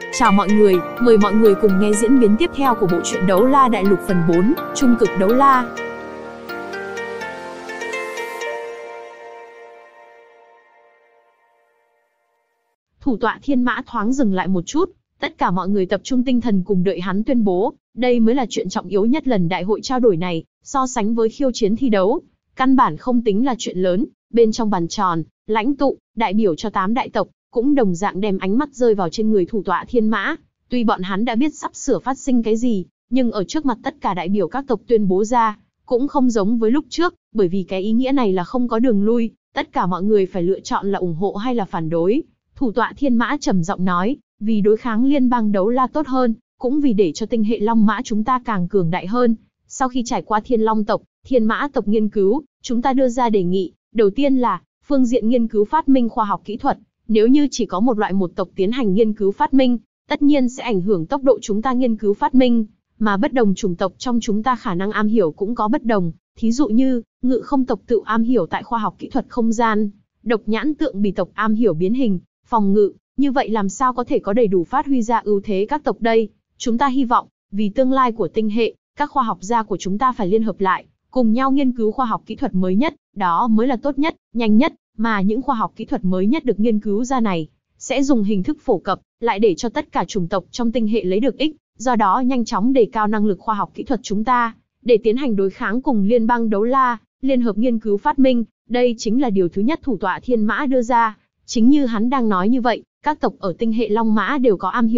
Chào mọi người, mời mọi người cùng nghe diễn biến tiếp theo của bộ truyện Đấu La Đại Lục phần 4, Trung cực đấu la. Thủ tọa Thiên Mã thoáng dừng lại một chút, tất cả mọi người tập trung tinh thần cùng đợi hắn tuyên bố, đây mới là chuyện trọng yếu nhất lần đại hội trao đổi này, so sánh với khiêu chiến thi đấu, căn bản không tính là chuyện lớn. Bên trong bàn tròn, lãnh tụ, đại biểu cho 8 đại tộc, cũng đồng dạng đem ánh mắt rơi vào trên người thủ tọa Thiên Mã. Tuy bọn hắn đã biết sắp sửa phát sinh cái gì, nhưng ở trước mặt tất cả đại biểu các tộc tuyên bố ra, cũng không giống với lúc trước, bởi vì cái ý nghĩa này là không có đường lui, tất cả mọi người phải lựa chọn là ủng hộ hay là phản đối. Thủ tọa Thiên Mã trầm giọng nói, vì đối kháng liên bang đấu la tốt hơn, cũng vì để cho tinh hệ Long Mã chúng ta càng cường đại hơn. Sau khi trải qua Thiên Long tộc, Thiên Mã tộc nghiên cứu, chúng ta đưa ra đề nghị, đầu tiên là phương diện nghiên cứu phát minh khoa học kỹ thuật. Nếu như chỉ có một tộc tiến hành nghiên cứu phát minh, tất nhiên sẽ ảnh hưởng tốc độ chúng ta nghiên cứu phát minh, mà bất đồng chủng tộc trong chúng ta khả năng am hiểu cũng có bất đồng. Thí dụ như, Ngự Không tộc tự am hiểu tại khoa học kỹ thuật không gian, Độc Nhãn Tượng Bì tộc am hiểu biến hình, phòng ngự, như vậy làm sao có thể có đầy đủ phát huy ra ưu thế các tộc đây? Chúng ta hy vọng, vì tương lai của tinh hệ, các khoa học gia của chúng ta phải liên hợp lại, cùng nhau nghiên cứu khoa học kỹ thuật mới nhất, đó mới là tốt nhất, nhanh nhất, mà những khoa học kỹ thuật mới nhất được nghiên cứu ra này, sẽ dùng hình thức phổ cập, lại để cho tất cả chủng tộc trong tinh hệ lấy được ích, do đó nhanh chóng đề cao năng lực khoa học kỹ thuật chúng ta, để tiến hành đối kháng cùng liên bang đấu la, liên hợp nghiên cứu phát minh, đây chính là điều thứ nhất thủ tọa Thiên Mã đưa ra. Chính như hắn đang nói như vậy, các tộc ở tinh hệ Long Mã đều có am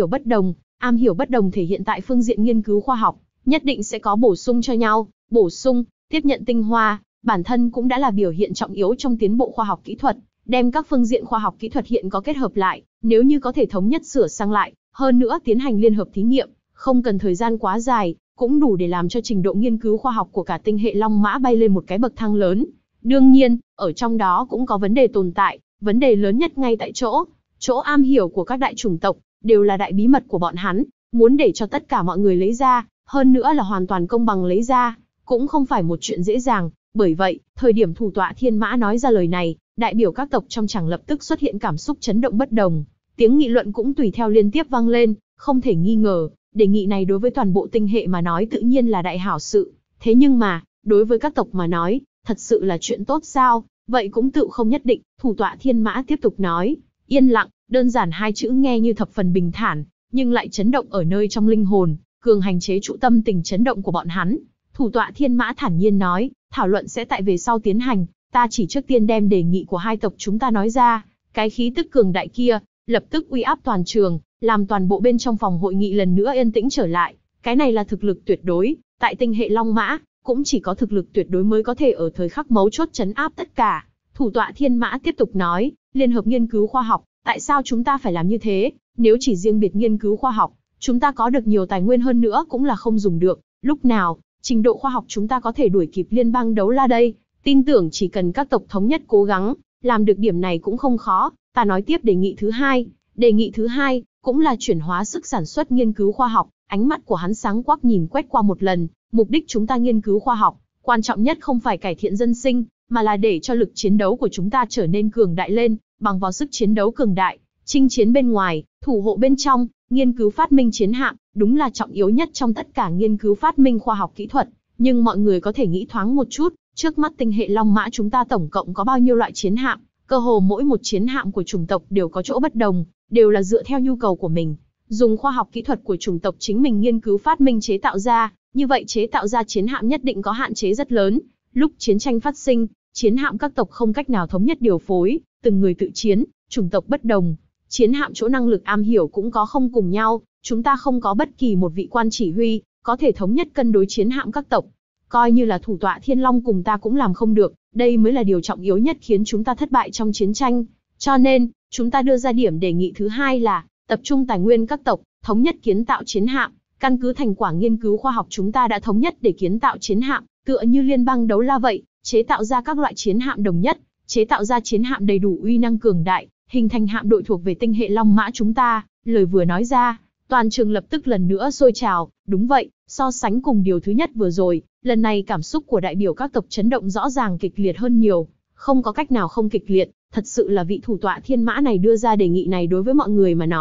hiểu bất đồng thể hiện tại phương diện nghiên cứu khoa học, nhất định sẽ có bổ sung cho nhau, bổ sung, tiếp nhận tinh hoa, bản thân cũng đã là biểu hiện trọng yếu trong tiến bộ khoa học kỹ thuật, đem các phương diện khoa học kỹ thuật hiện có kết hợp lại, nếu như có thể thống nhất sửa sang lại, hơn nữa tiến hành liên hợp thí nghiệm, không cần thời gian quá dài, cũng đủ để làm cho trình độ nghiên cứu khoa học của cả tinh hệ Long Mã bay lên một cái bậc thang lớn. Đương nhiên, ở trong đó cũng có vấn đề tồn tại, vấn đề lớn nhất ngay tại chỗ am hiểu của các đại chủng tộc, đều là đại bí mật của bọn hắn, muốn để cho tất cả mọi người lấy ra, hơn nữa là hoàn toàn công bằng lấy ra, cũng không phải một chuyện dễ dàng. Bởi vậy, thời điểm thủ tọa Thiên Mã nói ra lời này, đại biểu các tộc trong tràng lập tức xuất hiện cảm xúc chấn động bất đồng, tiếng nghị luận cũng tùy theo liên tiếp vang lên, không thể nghi ngờ, đề nghị này đối với toàn bộ tinh hệ mà nói tự nhiên là đại hảo sự, thế nhưng mà, đối với các tộc mà nói, thật sự là chuyện tốt sao? Vậy cũng tự không nhất định. Thủ tọa Thiên Mã tiếp tục nói, yên lặng, đơn giản hai chữ nghe như thập phần bình thản, nhưng lại chấn động ở nơi trong linh hồn, cường hành chế trụ tâm tình chấn động của bọn hắn. Thủ tọa Thiên Mã thản nhiên nói, thảo luận sẽ tại về sau tiến hành, ta chỉ trước tiên đem đề nghị của hai tộc chúng ta nói ra. Cái khí tức cường đại kia, lập tức uy áp toàn trường, làm toàn bộ bên trong phòng hội nghị lần nữa yên tĩnh trở lại. Cái này là thực lực tuyệt đối, tại tinh hệ Long Mã, cũng chỉ có thực lực tuyệt đối mới có thể ở thời khắc mấu chốt trấn áp tất cả. Thủ tọa Thiên Mã tiếp tục nói, liên hợp nghiên cứu khoa học, tại sao chúng ta phải làm như thế? Nếu chỉ riêng biệt nghiên cứu khoa học, chúng ta có được nhiều tài nguyên hơn nữa cũng là không dùng được. Lúc nào, trình độ khoa học chúng ta có thể đuổi kịp liên bang đấu la đây? Tin tưởng chỉ cần các tộc thống nhất cố gắng, làm được điểm này cũng không khó. Ta nói tiếp đề nghị thứ hai. Đề nghị thứ hai, cũng là chuyển hóa sức sản xuất nghiên cứu khoa học. Ánh mắt của hắn sáng quắc nhìn quét qua một lần, mục đích chúng ta nghiên cứu khoa học, quan trọng nhất không phải cải thiện dân sinh, mà là để cho lực chiến đấu của chúng ta trở nên cường đại lên, bằng vào sức chiến đấu cường đại, chinh chiến bên ngoài, thủ hộ bên trong, nghiên cứu phát minh chiến hạm, đúng là trọng yếu nhất trong tất cả nghiên cứu phát minh khoa học kỹ thuật. Nhưng mọi người có thể nghĩ thoáng một chút, trước mắt tinh hệ Long Mã chúng ta tổng cộng có bao nhiêu loại chiến hạm, cơ hồ mỗi một chiến hạm của chủng tộc đều có chỗ bất đồng, đều là dựa theo nhu cầu của mình, dùng khoa học kỹ thuật của chủng tộc chính mình nghiên cứu phát minh chế tạo ra, như vậy chế tạo ra chiến hạm nhất định có hạn chế rất lớn. Lúc chiến tranh phát sinh, chiến hạm các tộc không cách nào thống nhất điều phối, từng người tự chiến, chủng tộc bất đồng, chiến hạm chỗ năng lực am hiểu cũng có không cùng nhau, chúng ta không có bất kỳ một vị quan chỉ huy có thể thống nhất cân đối chiến hạm các tộc. Coi như là thủ tọa Thiên Long cùng ta cũng làm không được, đây mới là điều trọng yếu nhất khiến chúng ta thất bại trong chiến tranh. Cho nên, chúng ta đưa ra điểm đề nghị thứ hai là tập trung tài nguyên các tộc, thống nhất kiến tạo chiến hạm. Căn cứ thành quả nghiên cứu khoa học chúng ta đã thống nhất để kiến tạo chiến hạm, tựa như liên bang đấu la vậy, chế tạo ra các loại chiến hạm đồng nhất, chế tạo ra chiến hạm đầy đủ uy năng cường đại, hình thành hạm đội thuộc về tinh hệ Long Mã chúng ta. Lời vừa nói ra, toàn trường lập tức lần nữa sôi trào. Đúng vậy, so sánh cùng điều thứ nhất vừa rồi, lần này cảm xúc của đại biểu các tộc chấn động rõ ràng kịch liệt hơn nhiều. Không có cách nào không kịch liệt, thật sự là vị thủ tọa Thiên Mã này đưa ra đề nghị này đối với mọi người mà nói,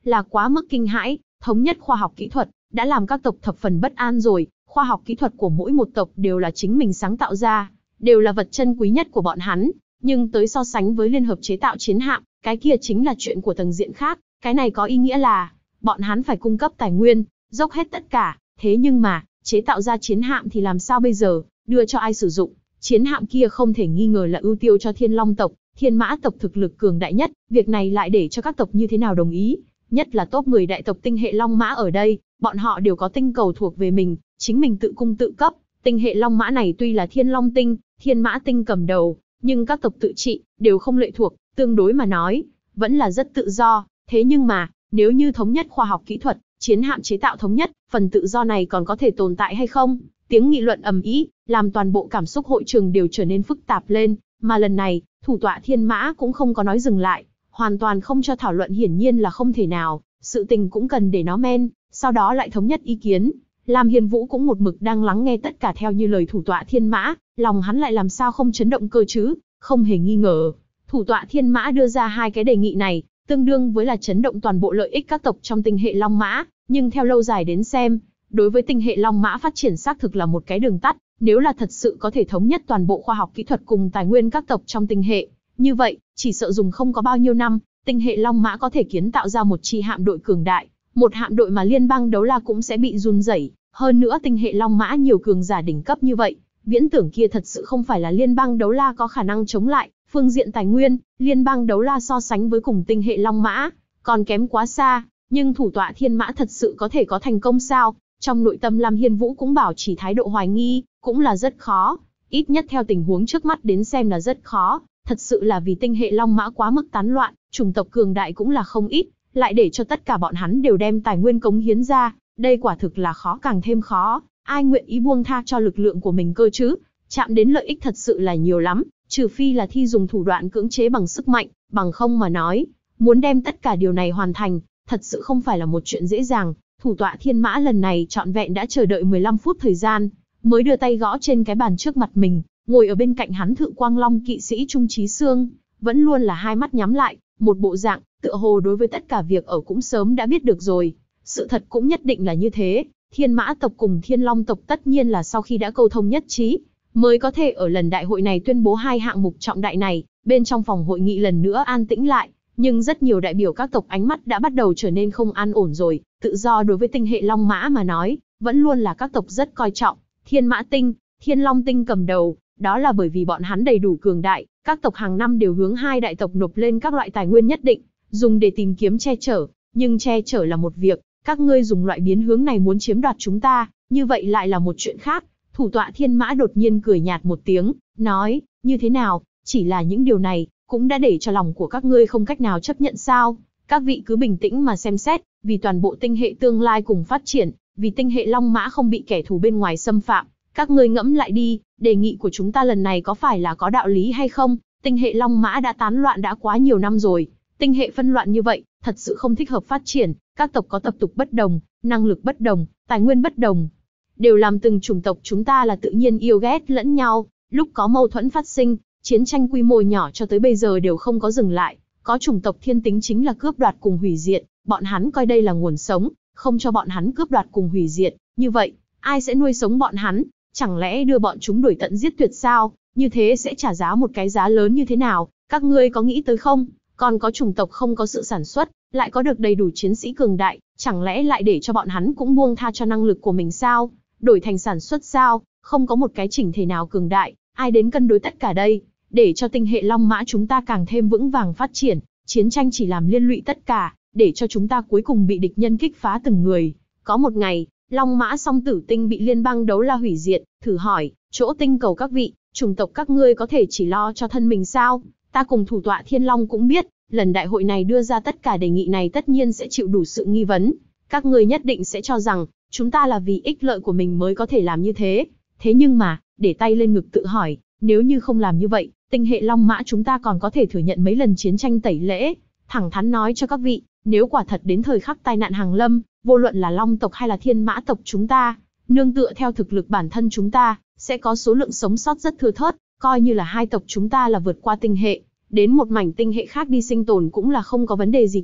là quá mức kinh hãi, thống nhất khoa học kỹ thuật, đã làm các tộc thập phần bất an rồi, khoa học kỹ thuật của mỗi một tộc đều là chính mình sáng tạo ra, đều là vật chân quý nhất của bọn hắn, nhưng tới so sánh với liên hợp chế tạo chiến hạm, cái kia chính là chuyện của tầng diện khác, cái này có ý nghĩa là, bọn hắn phải cung cấp tài nguyên, dốc hết tất cả, thế nhưng mà, chế tạo ra chiến hạm thì làm sao bây giờ, đưa cho ai sử dụng, chiến hạm kia không thể nghi ngờ là ưu tiêu cho Thiên Long tộc, Thiên Mã tộc thực lực cường đại nhất, việc này lại để cho các tộc như thế nào đồng ý, nhất là top 10 đại tộc tinh hệ Long Mã ở đây, bọn họ đều có tinh cầu thuộc về mình, chính mình tự cung tự cấp, tinh hệ Long Mã này tuy là Thiên Long tinh, Thiên Mã tinh cầm đầu, nhưng các tộc tự trị, đều không lệ thuộc, tương đối mà nói, vẫn là rất tự do, thế nhưng mà, nếu như thống nhất khoa học kỹ thuật, chiến hạm chế tạo thống nhất, phần tự do này còn có thể tồn tại hay không? Tiếng nghị luận ầm ĩ, làm toàn bộ cảm xúc hội trường đều trở nên phức tạp lên, mà lần này, thủ tọa Thiên Mã cũng không có nói dừng lại, hoàn toàn không cho thảo luận hiển nhiên là không thể nào, sự tình cũng cần để nó men, sau đó lại thống nhất ý kiến. Lam Hiên Vũ cũng một mực đang lắng nghe tất cả theo như lời thủ tọa Thiên Mã, lòng hắn lại làm sao không chấn động cơ chứ, không hề nghi ngờ. Thủ tọa Thiên Mã đưa ra hai cái đề nghị này, tương đương với là chấn động toàn bộ lợi ích các tộc trong tinh hệ Long Mã, nhưng theo lâu dài đến xem, đối với tinh hệ Long Mã phát triển xác thực là một cái đường tắt, nếu là thật sự có thể thống nhất toàn bộ khoa học kỹ thuật cùng tài nguyên các tộc trong tinh hệ, như vậy, chỉ sợ dùng không có bao nhiêu năm, tinh hệ Long Mã có thể kiến tạo ra một chi hạm đội cường đại, một hạm đội mà liên bang đấu la cũng sẽ bị run rẩy. Hơn nữa tinh hệ Long Mã nhiều cường giả đỉnh cấp như vậy, viễn tưởng kia thật sự không phải là liên bang đấu la có khả năng chống lại, phương diện tài nguyên, liên bang đấu la so sánh với cùng tinh hệ Long Mã, còn kém quá xa, nhưng thủ tọa Thiên Mã thật sự có thể có thành công sao? Trong nội tâm Lam Hiên Vũ cũng bảo trì thái độ hoài nghi, cũng là rất khó, ít nhất theo tình huống trước mắt đến xem là rất khó, thật sự là vì tinh hệ Long Mã quá mức tán loạn, chủng tộc cường đại cũng là không ít, lại để cho tất cả bọn hắn đều đem tài nguyên cống hiến ra, đây quả thực là khó càng thêm khó, ai nguyện ý buông tha cho lực lượng của mình cơ chứ, chạm đến lợi ích thật sự là nhiều lắm, trừ phi là thi dùng thủ đoạn cưỡng chế bằng sức mạnh, bằng không mà nói, muốn đem tất cả điều này hoàn thành, thật sự không phải là một chuyện dễ dàng. Thủ tọa Thiên Mã lần này trọn vẹn đã chờ đợi 15 phút thời gian, mới đưa tay gõ trên cái bàn trước mặt mình, ngồi ở bên cạnh hắn Thự Quang Long kỵ sĩ Trung Chí Xương, vẫn luôn là hai mắt nhắm lại, một bộ dạng, tựa hồ đối với tất cả việc ở cũng sớm đã biết được rồi. Sự thật cũng nhất định là như thế, Thiên Mã tộc cùng Thiên Long tộc tất nhiên là sau khi đã câu thông nhất trí, mới có thể ở lần đại hội này tuyên bố hai hạng mục trọng đại này. Bên trong phòng hội nghị lần nữa an tĩnh lại, nhưng rất nhiều đại biểu các tộc ánh mắt đã bắt đầu trở nên không an ổn rồi. Tự do đối với tinh hệ Long Mã mà nói, vẫn luôn là các tộc rất coi trọng. Thiên Mã tinh, Thiên Long tinh cầm đầu, đó là bởi vì bọn hắn đầy đủ cường đại, các tộc hàng năm đều hướng hai đại tộc nộp lên các loại tài nguyên nhất định, dùng để tìm kiếm che chở. Nhưng che chở là một việc, các ngươi dùng loại biến hướng này muốn chiếm đoạt chúng ta, như vậy lại là một chuyện khác. Thủ tọa Thiên Mã đột nhiên cười nhạt một tiếng, nói, như thế nào, chỉ là những điều này, cũng đã để cho lòng của các ngươi không cách nào chấp nhận sao? Các vị cứ bình tĩnh mà xem xét, vì toàn bộ tinh hệ tương lai cùng phát triển, vì tinh hệ Long Mã không bị kẻ thù bên ngoài xâm phạm, các ngươi ngẫm lại đi, đề nghị của chúng ta lần này có phải là có đạo lý hay không? Tinh hệ Long Mã đã tán loạn đã quá nhiều năm rồi, tinh hệ phân loạn như vậy, thật sự không thích hợp phát triển, các tộc có tập tục bất đồng, năng lực bất đồng, tài nguyên bất đồng, đều làm từng chủng tộc chúng ta là tự nhiên yêu ghét lẫn nhau, lúc có mâu thuẫn phát sinh, chiến tranh quy mô nhỏ cho tới bây giờ đều không có dừng lại. Có chủng tộc thiên tính chính là cướp đoạt cùng hủy diệt, bọn hắn coi đây là nguồn sống, không cho bọn hắn cướp đoạt cùng hủy diệt, như vậy, ai sẽ nuôi sống bọn hắn? Chẳng lẽ đưa bọn chúng đuổi tận giết tuyệt sao? Như thế sẽ trả giá một cái giá lớn như thế nào? Các ngươi có nghĩ tới không? Còn có chủng tộc không có sự sản xuất, lại có được đầy đủ chiến sĩ cường đại, chẳng lẽ lại để cho bọn hắn cũng buông tha cho năng lực của mình sao? Đổi thành sản xuất sao? Không có một cái chỉnh thể nào cường đại, ai đến cân đối tất cả đây? Để cho tinh hệ Long Mã chúng ta càng thêm vững vàng phát triển, chiến tranh chỉ làm liên lụy tất cả, để cho chúng ta cuối cùng bị địch nhân kích phá từng người. Có một ngày, Long Mã song tử tinh bị liên bang đấu la hủy diệt, thử hỏi, chỗ tinh cầu các vị, chủng tộc các ngươi có thể chỉ lo cho thân mình sao? Ta cùng thủ tọa Thiên Long cũng biết, lần đại hội này đưa ra tất cả đề nghị này tất nhiên sẽ chịu đủ sự nghi vấn. Các ngươi nhất định sẽ cho rằng, chúng ta là vì ích lợi của mình mới có thể làm như thế. Thế nhưng mà, để tay lên ngực tự hỏi, nếu như không làm như vậy, tinh hệ Long Mã chúng ta còn có thể thừa nhận mấy lần chiến tranh tẩy lễ. Thẳng thắn nói cho các vị, nếu quả thật đến thời khắc tai nạn hàng lâm, vô luận là Long tộc hay là Thiên Mã tộc chúng ta, nương tựa theo thực lực bản thân chúng ta, sẽ có số lượng sống sót rất thưa thớt, coi như là hai tộc chúng ta là vượt qua tinh hệ, đến một mảnh tinh hệ khác đi sinh tồn cũng là không có vấn đề gì cả.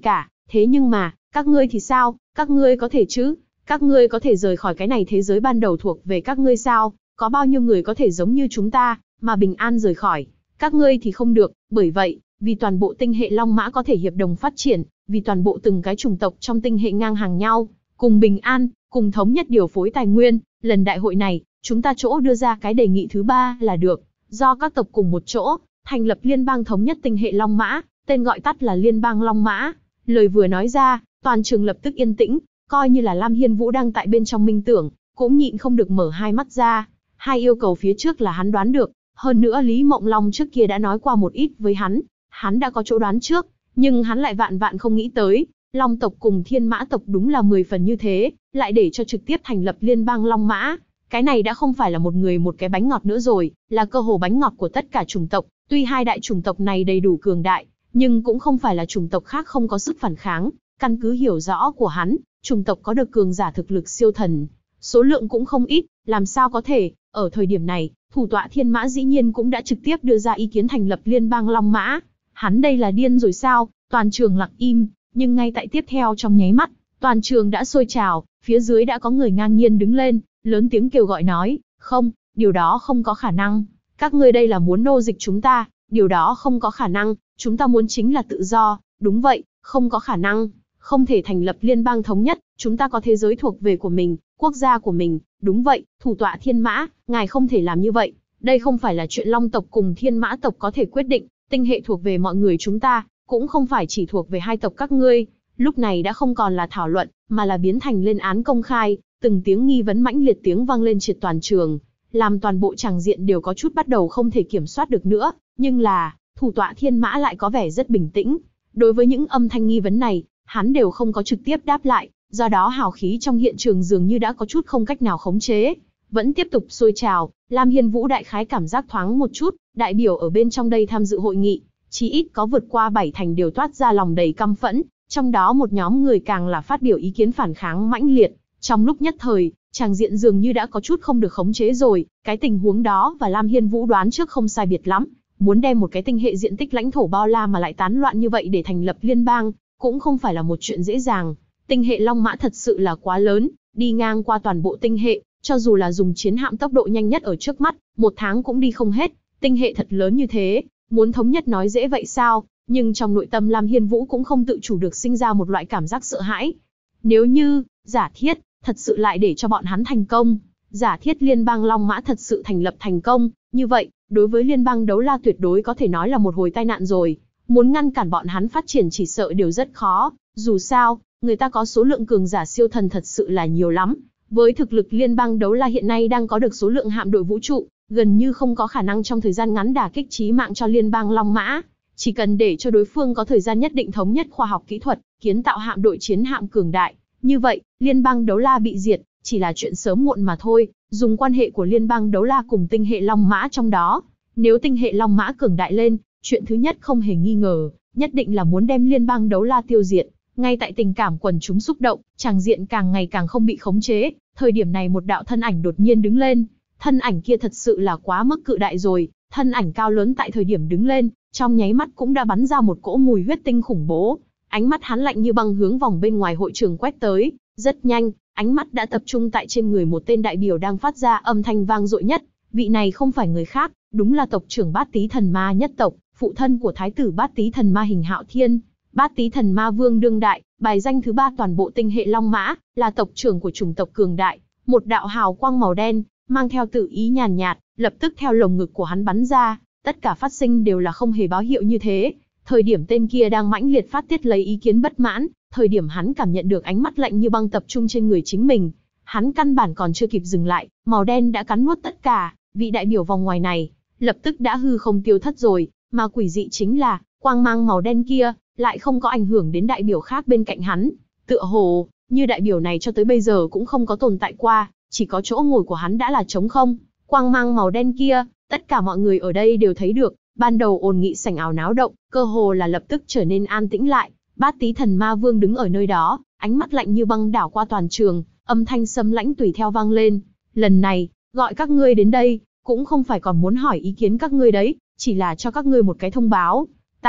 Thế nhưng mà, các ngươi thì sao? Các ngươi có thể chứ? Các ngươi có thể rời khỏi cái này thế giới ban đầu thuộc về các ngươi sao? Có bao nhiêu người có thể giống như chúng ta, mà bình an rời khỏi? Các ngươi thì không được, bởi vậy, vì toàn bộ tinh hệ Long Mã có thể hiệp đồng phát triển, vì toàn bộ từng cái chủng tộc trong tinh hệ ngang hàng nhau, cùng bình an, cùng thống nhất điều phối tài nguyên, lần đại hội này, chúng ta chỗ đưa ra cái đề nghị thứ 3 là được, do các tộc cùng một chỗ, thành lập liên bang thống nhất tinh hệ Long Mã, tên gọi tắt là Liên bang Long Mã. Lời vừa nói ra, toàn trường lập tức yên tĩnh, coi như là Lam Hiên Vũ đang tại bên trong minh tưởng, cũng nhịn không được mở hai mắt ra. Hai yêu cầu phía trước là hắn đoán được, hơn nữa Lý Mộng Long trước kia đã nói qua một ít với hắn đã có chỗ đoán trước, nhưng hắn lại vạn vạn không nghĩ tới, Long tộc cùng Thiên Mã tộc đúng là 10 phần như thế, lại để cho trực tiếp thành lập liên bang Long Mã. Cái này đã không phải là một người một cái bánh ngọt nữa rồi, là cơ hồ bánh ngọt của tất cả chủng tộc. Tuy hai đại chủng tộc này đầy đủ cường đại, nhưng cũng không phải là chủng tộc khác không có sức phản kháng. Căn cứ hiểu rõ của hắn, chủng tộc có được cường giả thực lực siêu thần, số lượng cũng không ít, làm sao có thể. Ở thời điểm này, thủ tọa Thiên Mã dĩ nhiên cũng đã trực tiếp đưa ra ý kiến thành lập liên bang Long Mã. Hắn đây là điên rồi sao? Toàn trường lặng im, nhưng ngay tại tiếp theo trong nháy mắt, toàn trường đã sôi trào, phía dưới đã có người ngang nhiên đứng lên, lớn tiếng kêu gọi nói, không, điều đó không có khả năng. Các ngươi đây là muốn nô dịch chúng ta, điều đó không có khả năng, chúng ta muốn chính là tự do, đúng vậy, không có khả năng, không thể thành lập liên bang thống nhất, chúng ta có thế giới thuộc về của mình, quốc gia của mình, đúng vậy, thủ tọa Thiên Mã, ngài không thể làm như vậy, đây không phải là chuyện Long tộc cùng Thiên Mã tộc có thể quyết định, tinh hệ thuộc về mọi người chúng ta, cũng không phải chỉ thuộc về hai tộc các ngươi. Lúc này đã không còn là thảo luận, mà là biến thành lên án công khai, từng tiếng nghi vấn mãnh liệt tiếng vang lên triệt toàn trường, làm toàn bộ tràng diện đều có chút bắt đầu không thể kiểm soát được nữa, nhưng là, thủ tọa Thiên Mã lại có vẻ rất bình tĩnh. Đối với những âm thanh nghi vấn này, hắn đều không có trực tiếp đáp lại, do đó hào khí trong hiện trường dường như đã có chút không cách nào khống chế, vẫn tiếp tục sôi trào. Lam Hiên Vũ đại khái cảm giác thoáng một chút, đại biểu ở bên trong đây tham dự hội nghị, chí ít có vượt qua 7 thành đều toát ra lòng đầy căm phẫn, trong đó một nhóm người càng là phát biểu ý kiến phản kháng mãnh liệt. Trong lúc nhất thời, tràng diện dường như đã có chút không được khống chế rồi, cái tình huống đó và Lam Hiên Vũ đoán trước không sai biệt lắm, muốn đem một cái tinh hệ diện tích lãnh thổ bao la mà lại tán loạn như vậy để thành lập liên bang, cũng không phải là một chuyện dễ dàng. Tinh hệ Long Mã thật sự là quá lớn, đi ngang qua toàn bộ tinh hệ, cho dù là dùng chiến hạm tốc độ nhanh nhất ở trước mắt, 1 tháng cũng đi không hết. Tinh hệ thật lớn như thế, muốn thống nhất nói dễ vậy sao? Nhưng trong nội tâm Lam Hiên Vũ cũng không tự chủ được sinh ra một loại cảm giác sợ hãi. Nếu như, giả thiết, thật sự lại để cho bọn hắn thành công, giả thiết liên bang Long Mã thật sự thành lập thành công, như vậy, đối với liên bang Đấu La tuyệt đối có thể nói là một hồi tai nạn rồi. Muốn ngăn cản bọn hắn phát triển chỉ sợ đều rất khó, dù sao, người ta có số lượng cường giả siêu thần thật sự là nhiều lắm. Với thực lực liên bang Đấu La hiện nay đang có được số lượng hạm đội vũ trụ, gần như không có khả năng trong thời gian ngắn đả kích chí mạng cho liên bang Long Mã. Chỉ cần để cho đối phương có thời gian nhất định thống nhất khoa học kỹ thuật, kiến tạo hạm đội chiến hạm cường đại, như vậy, liên bang Đấu La bị diệt, chỉ là chuyện sớm muộn mà thôi. Dùng quan hệ của liên bang Đấu La cùng tinh hệ Long Mã trong đó, nếu tinh hệ Long Mã cường đại lên, chuyện thứ nhất không hề nghi ngờ, nhất định là muốn đem liên bang Đấu La tiêu diệt. Ngay tại tình cảm quần chúng xúc động, tràng diện càng ngày càng không bị khống chế, thời điểm này một đạo thân ảnh đột nhiên đứng lên. Thân ảnh kia thật sự là quá mức cự đại rồi, thân ảnh cao lớn tại thời điểm đứng lên, trong nháy mắt cũng đã bắn ra một cỗ mùi huyết tinh khủng bố. Ánh mắt hắn lạnh như băng hướng vòng bên ngoài hội trường quét tới, rất nhanh, ánh mắt đã tập trung tại trên người một tên đại biểu đang phát ra âm thanh vang dội nhất. Vị này không phải người khác, đúng là tộc trưởng Bát Tý Thần Ma nhất tộc, phụ thân của thái tử Bát Tý Thần Ma Hình Hạo Thiên. Bát Tý Thần Ma Vương đương đại, bài danh thứ 3 toàn bộ tinh hệ Long Mã, là tộc trưởng của chủng tộc cường đại. Một đạo hào quang màu đen, mang theo tự ý nhàn nhạt, lập tức theo lồng ngực của hắn bắn ra, tất cả phát sinh đều là không hề báo hiệu như thế. Thời điểm tên kia đang mãnh liệt phát tiết lấy ý kiến bất mãn, thời điểm hắn cảm nhận được ánh mắt lạnh như băng tập trung trên người chính mình, hắn căn bản còn chưa kịp dừng lại, màu đen đã cắn nuốt tất cả. Vị đại biểu vòng ngoài này, lập tức đã hư không tiêu thất rồi, mà quỷ dị chính là, quang mang màu đen kia, lại không có ảnh hưởng đến đại biểu khác bên cạnh hắn. Tựa hồ, như đại biểu này cho tới bây giờ cũng không có tồn tại qua, chỉ có chỗ ngồi của hắn đã là trống không. Quang mang màu đen kia, tất cả mọi người ở đây đều thấy được, ban đầu ồn nghị sảnh ào náo động, cơ hồ là lập tức trở nên an tĩnh lại. Bát Tý Thần Ma Vương đứng ở nơi đó, ánh mắt lạnh như băng đảo qua toàn trường, âm thanh sấm lãnh tùy theo vang lên. Lần này, gọi các ngươi đến đây, cũng không phải còn muốn hỏi ý kiến các ngươi đấy, chỉ là cho các ngươi một cái thông báo. Ta,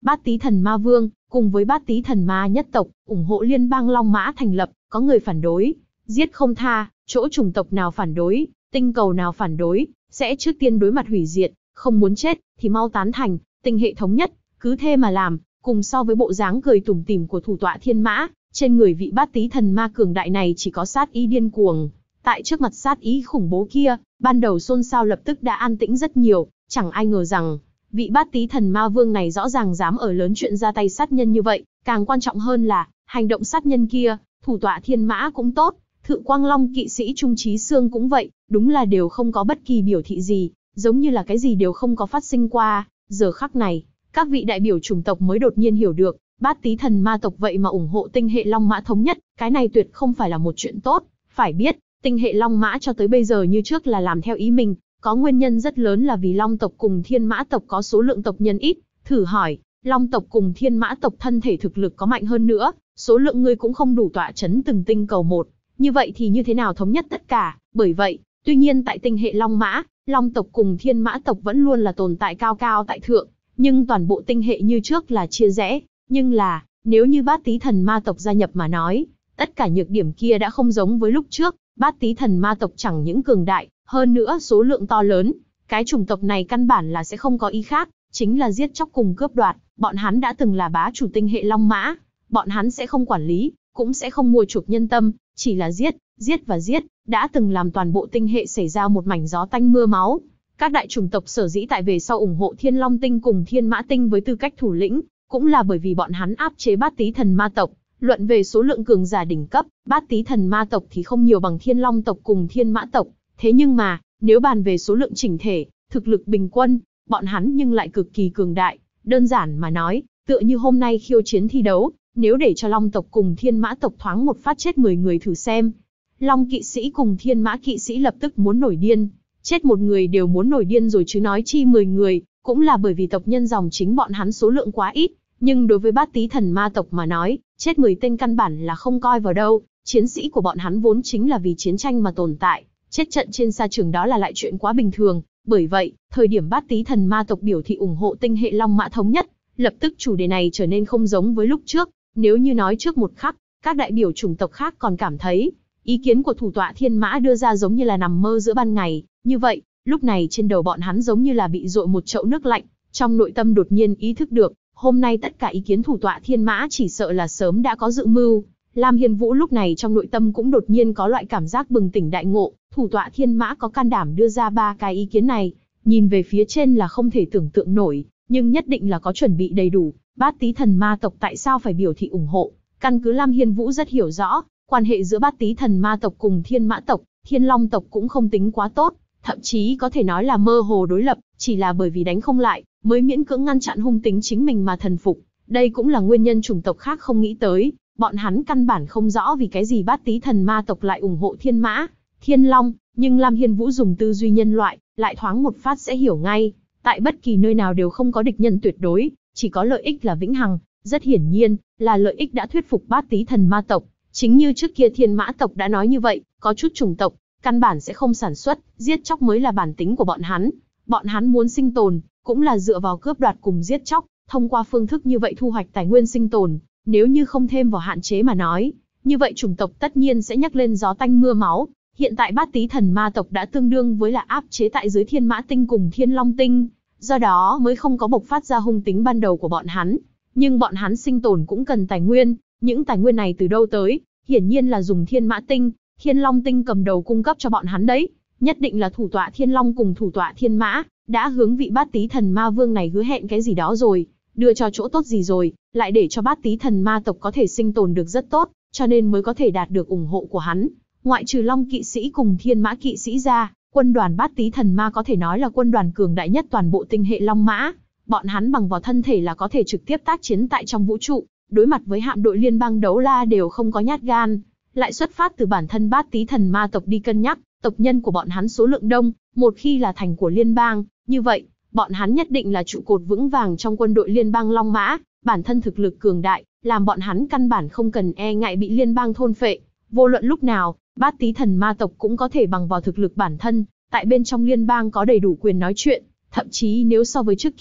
Bát Tý Thần Ma Vương, cùng với Bát Tý Thần Ma nhất tộc, ủng hộ liên bang Long Mã thành lập, có người phản đối, giết không tha, chỗ chủng tộc nào phản đối, tinh cầu nào phản đối, sẽ trước tiên đối mặt hủy diệt, không muốn chết, thì mau tán thành, tinh hệ thống nhất, cứ thế mà làm, cùng so với bộ dáng cười tủm tỉm của thủ tọa thiên mã, trên người vị Bát Tý Thần Ma cường đại này chỉ có sát ý điên cuồng. Tại trước mặt sát ý khủng bố kia, ban đầu xôn xao lập tức đã an tĩnh rất nhiều, chẳng ai ngờ rằng, vị Bát Tý Thần Ma Vương này rõ ràng dám ở lớn chuyện ra tay sát nhân như vậy, càng quan trọng hơn là, hành động sát nhân kia, thủ tọa thiên mã cũng tốt, Thự Quang Long kỵ sĩ Trung Chí Xương cũng vậy, đúng là đều không có bất kỳ biểu thị gì, giống như là cái gì đều không có phát sinh qua. Giờ khắc này, các vị đại biểu chủng tộc mới đột nhiên hiểu được, Bát Tý Thần Ma tộc vậy mà ủng hộ tinh hệ Long Mã thống nhất, cái này tuyệt không phải là một chuyện tốt. Phải biết, tinh hệ Long Mã cho tới bây giờ như trước là làm theo ý mình, có nguyên nhân rất lớn là vì Long tộc cùng Thiên Mã tộc có số lượng tộc nhân ít. Thử hỏi, Long tộc cùng Thiên Mã tộc thân thể thực lực có mạnh hơn nữa, số lượng người cũng không đủ tọa chấn từng tinh cầu một. Như vậy thì như thế nào thống nhất tất cả? Bởi vậy, tuy nhiên tại tinh hệ Long Mã, Long tộc cùng Thiên Mã tộc vẫn luôn là tồn tại cao cao tại thượng, nhưng toàn bộ tinh hệ như trước là chia rẽ. Nhưng là, nếu như Bát Tý Thần Ma tộc gia nhập mà nói, tất cả nhược điểm kia đã không giống với lúc trước. Bát Tý Thần Ma tộc chẳng những cường đại, hơn nữa số lượng to lớn. Cái chủng tộc này căn bản là sẽ không có ý khác, chính là giết chóc cùng cướp đoạt. Bọn hắn đã từng là bá chủ tinh hệ Long Mã, bọn hắn sẽ không quản lý, cũng sẽ không mua chuộc nhân tâm, chỉ là giết, giết và giết, đã từng làm toàn bộ tinh hệ xảy ra một mảnh gió tanh mưa máu. Các đại chủng tộc sở dĩ tại về sau ủng hộ Thiên Long tinh cùng Thiên Mã tinh với tư cách thủ lĩnh, cũng là bởi vì bọn hắn áp chế Bát Tý Thần Ma tộc. Luận về số lượng cường giả đỉnh cấp, Bát Tý Thần Ma tộc thì không nhiều bằng Thiên Long tộc cùng Thiên Mã tộc. Thế nhưng mà, nếu bàn về số lượng chỉnh thể, thực lực bình quân, bọn hắn nhưng lại cực kỳ cường đại. Đơn giản mà nói, tựa như hôm nay khiêu chiến thi đấu, nếu để cho Long tộc cùng Thiên Mã tộc thoáng một phát chết 10 người thử xem. Long kỵ sĩ cùng Thiên Mã kỵ sĩ lập tức muốn nổi điên. Chết một người đều muốn nổi điên rồi chứ nói chi 10 người, cũng là bởi vì tộc nhân dòng chính bọn hắn số lượng quá ít. Nhưng đối với Bát Tý Thần Ma tộc mà nói, chết 10 tên căn bản là không coi vào đâu. Chiến sĩ của bọn hắn vốn chính là vì chiến tranh mà tồn tại. Chết trận trên sa trường đó là lại chuyện quá bình thường. Bởi vậy, thời điểm Bát Tý Thần Ma tộc biểu thị ủng hộ tinh hệ Long Mã thống nhất, lập tức chủ đề này trở nên không giống với lúc trước. Nếu như nói trước một khắc, các đại biểu chủng tộc khác còn cảm thấy, ý kiến của thủ tọa Thiên Mã đưa ra giống như là nằm mơ giữa ban ngày. Như vậy, lúc này trên đầu bọn hắn giống như là bị dội một chậu nước lạnh, trong nội tâm đột nhiên ý thức được, hôm nay tất cả ý kiến thủ tọa Thiên Mã chỉ sợ là sớm đã có dự mưu. Lam Hiên Vũ lúc này trong nội tâm cũng đột nhiên có loại cảm giác bừng tỉnh đại ngộ, thủ tọa Thiên Mã có can đảm đưa ra 3 cái ý kiến này, nhìn về phía trên là không thể tưởng tượng nổi, nhưng nhất định là có chuẩn bị đầy đủ. Bát Tý Thần Ma tộc tại sao phải biểu thị ủng hộ? Căn cứ Lam Hiên Vũ rất hiểu rõ, quan hệ giữa Bát Tý Thần Ma tộc cùng Thiên Mã tộc, Thiên Long tộc cũng không tính quá tốt, thậm chí có thể nói là mơ hồ đối lập, chỉ là bởi vì đánh không lại, mới miễn cưỡng ngăn chặn hung tính chính mình mà thần phục. Đây cũng là nguyên nhân chủng tộc khác không nghĩ tới, bọn hắn căn bản không rõ vì cái gì Bát Tý Thần Ma tộc lại ủng hộ Thiên Mã, Thiên Long, nhưng Lam Hiên Vũ dùng tư duy nhân loại, lại thoáng một phát sẽ hiểu ngay, tại bất kỳ nơi nào đều không có địch nhân tuyệt đối, chỉ có lợi ích là vĩnh hằng. Rất hiển nhiên, là lợi ích đã thuyết phục Bát Tý Thần Ma tộc. Chính như trước kia Thiên Mã tộc đã nói như vậy, có chút chủng tộc, căn bản sẽ không sản xuất, giết chóc mới là bản tính của bọn hắn. Bọn hắn muốn sinh tồn, cũng là dựa vào cướp đoạt cùng giết chóc, thông qua phương thức như vậy thu hoạch tài nguyên sinh tồn. Nếu như không thêm vào hạn chế mà nói, như vậy chủng tộc tất nhiên sẽ nhắc lên gió tanh mưa máu. Hiện tại Bát Tý Thần Ma tộc đã tương đương với là áp chế tại dưới Thiên Mã tinh cùng Thiên Long tinh, do đó mới không có bộc phát ra hung tính ban đầu của bọn hắn. Nhưng bọn hắn sinh tồn cũng cần tài nguyên, những tài nguyên này từ đâu tới? Hiển nhiên là dùng Thiên Mã tinh, Thiên Long tinh cầm đầu cung cấp cho bọn hắn đấy. Nhất định là thủ tọa Thiên Long cùng thủ tọa Thiên Mã đã hướng vị Bát Tý Thần Ma Vương này hứa hẹn cái gì đó rồi, đưa cho chỗ tốt gì rồi, lại để cho Bát Tý Thần Ma tộc có thể sinh tồn được rất tốt, cho nên mới có thể đạt được ủng hộ của hắn. Ngoại trừ Long kỵ sĩ cùng Thiên Mã kỵ sĩ ra, quân đoàn Bát Tý Thần Ma có thể nói là quân đoàn cường đại nhất toàn bộ tinh hệ Long Mã. Bọn hắn bằng vào thân thể là có thể trực tiếp tác chiến tại trong vũ trụ, đối mặt với hạm đội liên bang Đấu La đều không có nhát gan. Lại xuất phát từ bản thân Bát Tý Thần Ma tộc đi cân nhắc, tộc nhân của bọn hắn số lượng đông, một khi là thành của liên bang, như vậy, bọn hắn nhất định là trụ cột vững vàng trong quân đội liên bang Long Mã, bản thân thực lực cường đại, làm bọn hắn căn bản không cần e ngại bị liên bang thôn phệ. Vô luận lúc nào, Bát Tý Thần Ma tộc cũng có thể bằng vào thực lực bản thân, tại bên trong liên bang có đầy đủ quyền nói chuyện, thậm chí nếu so với trước kia,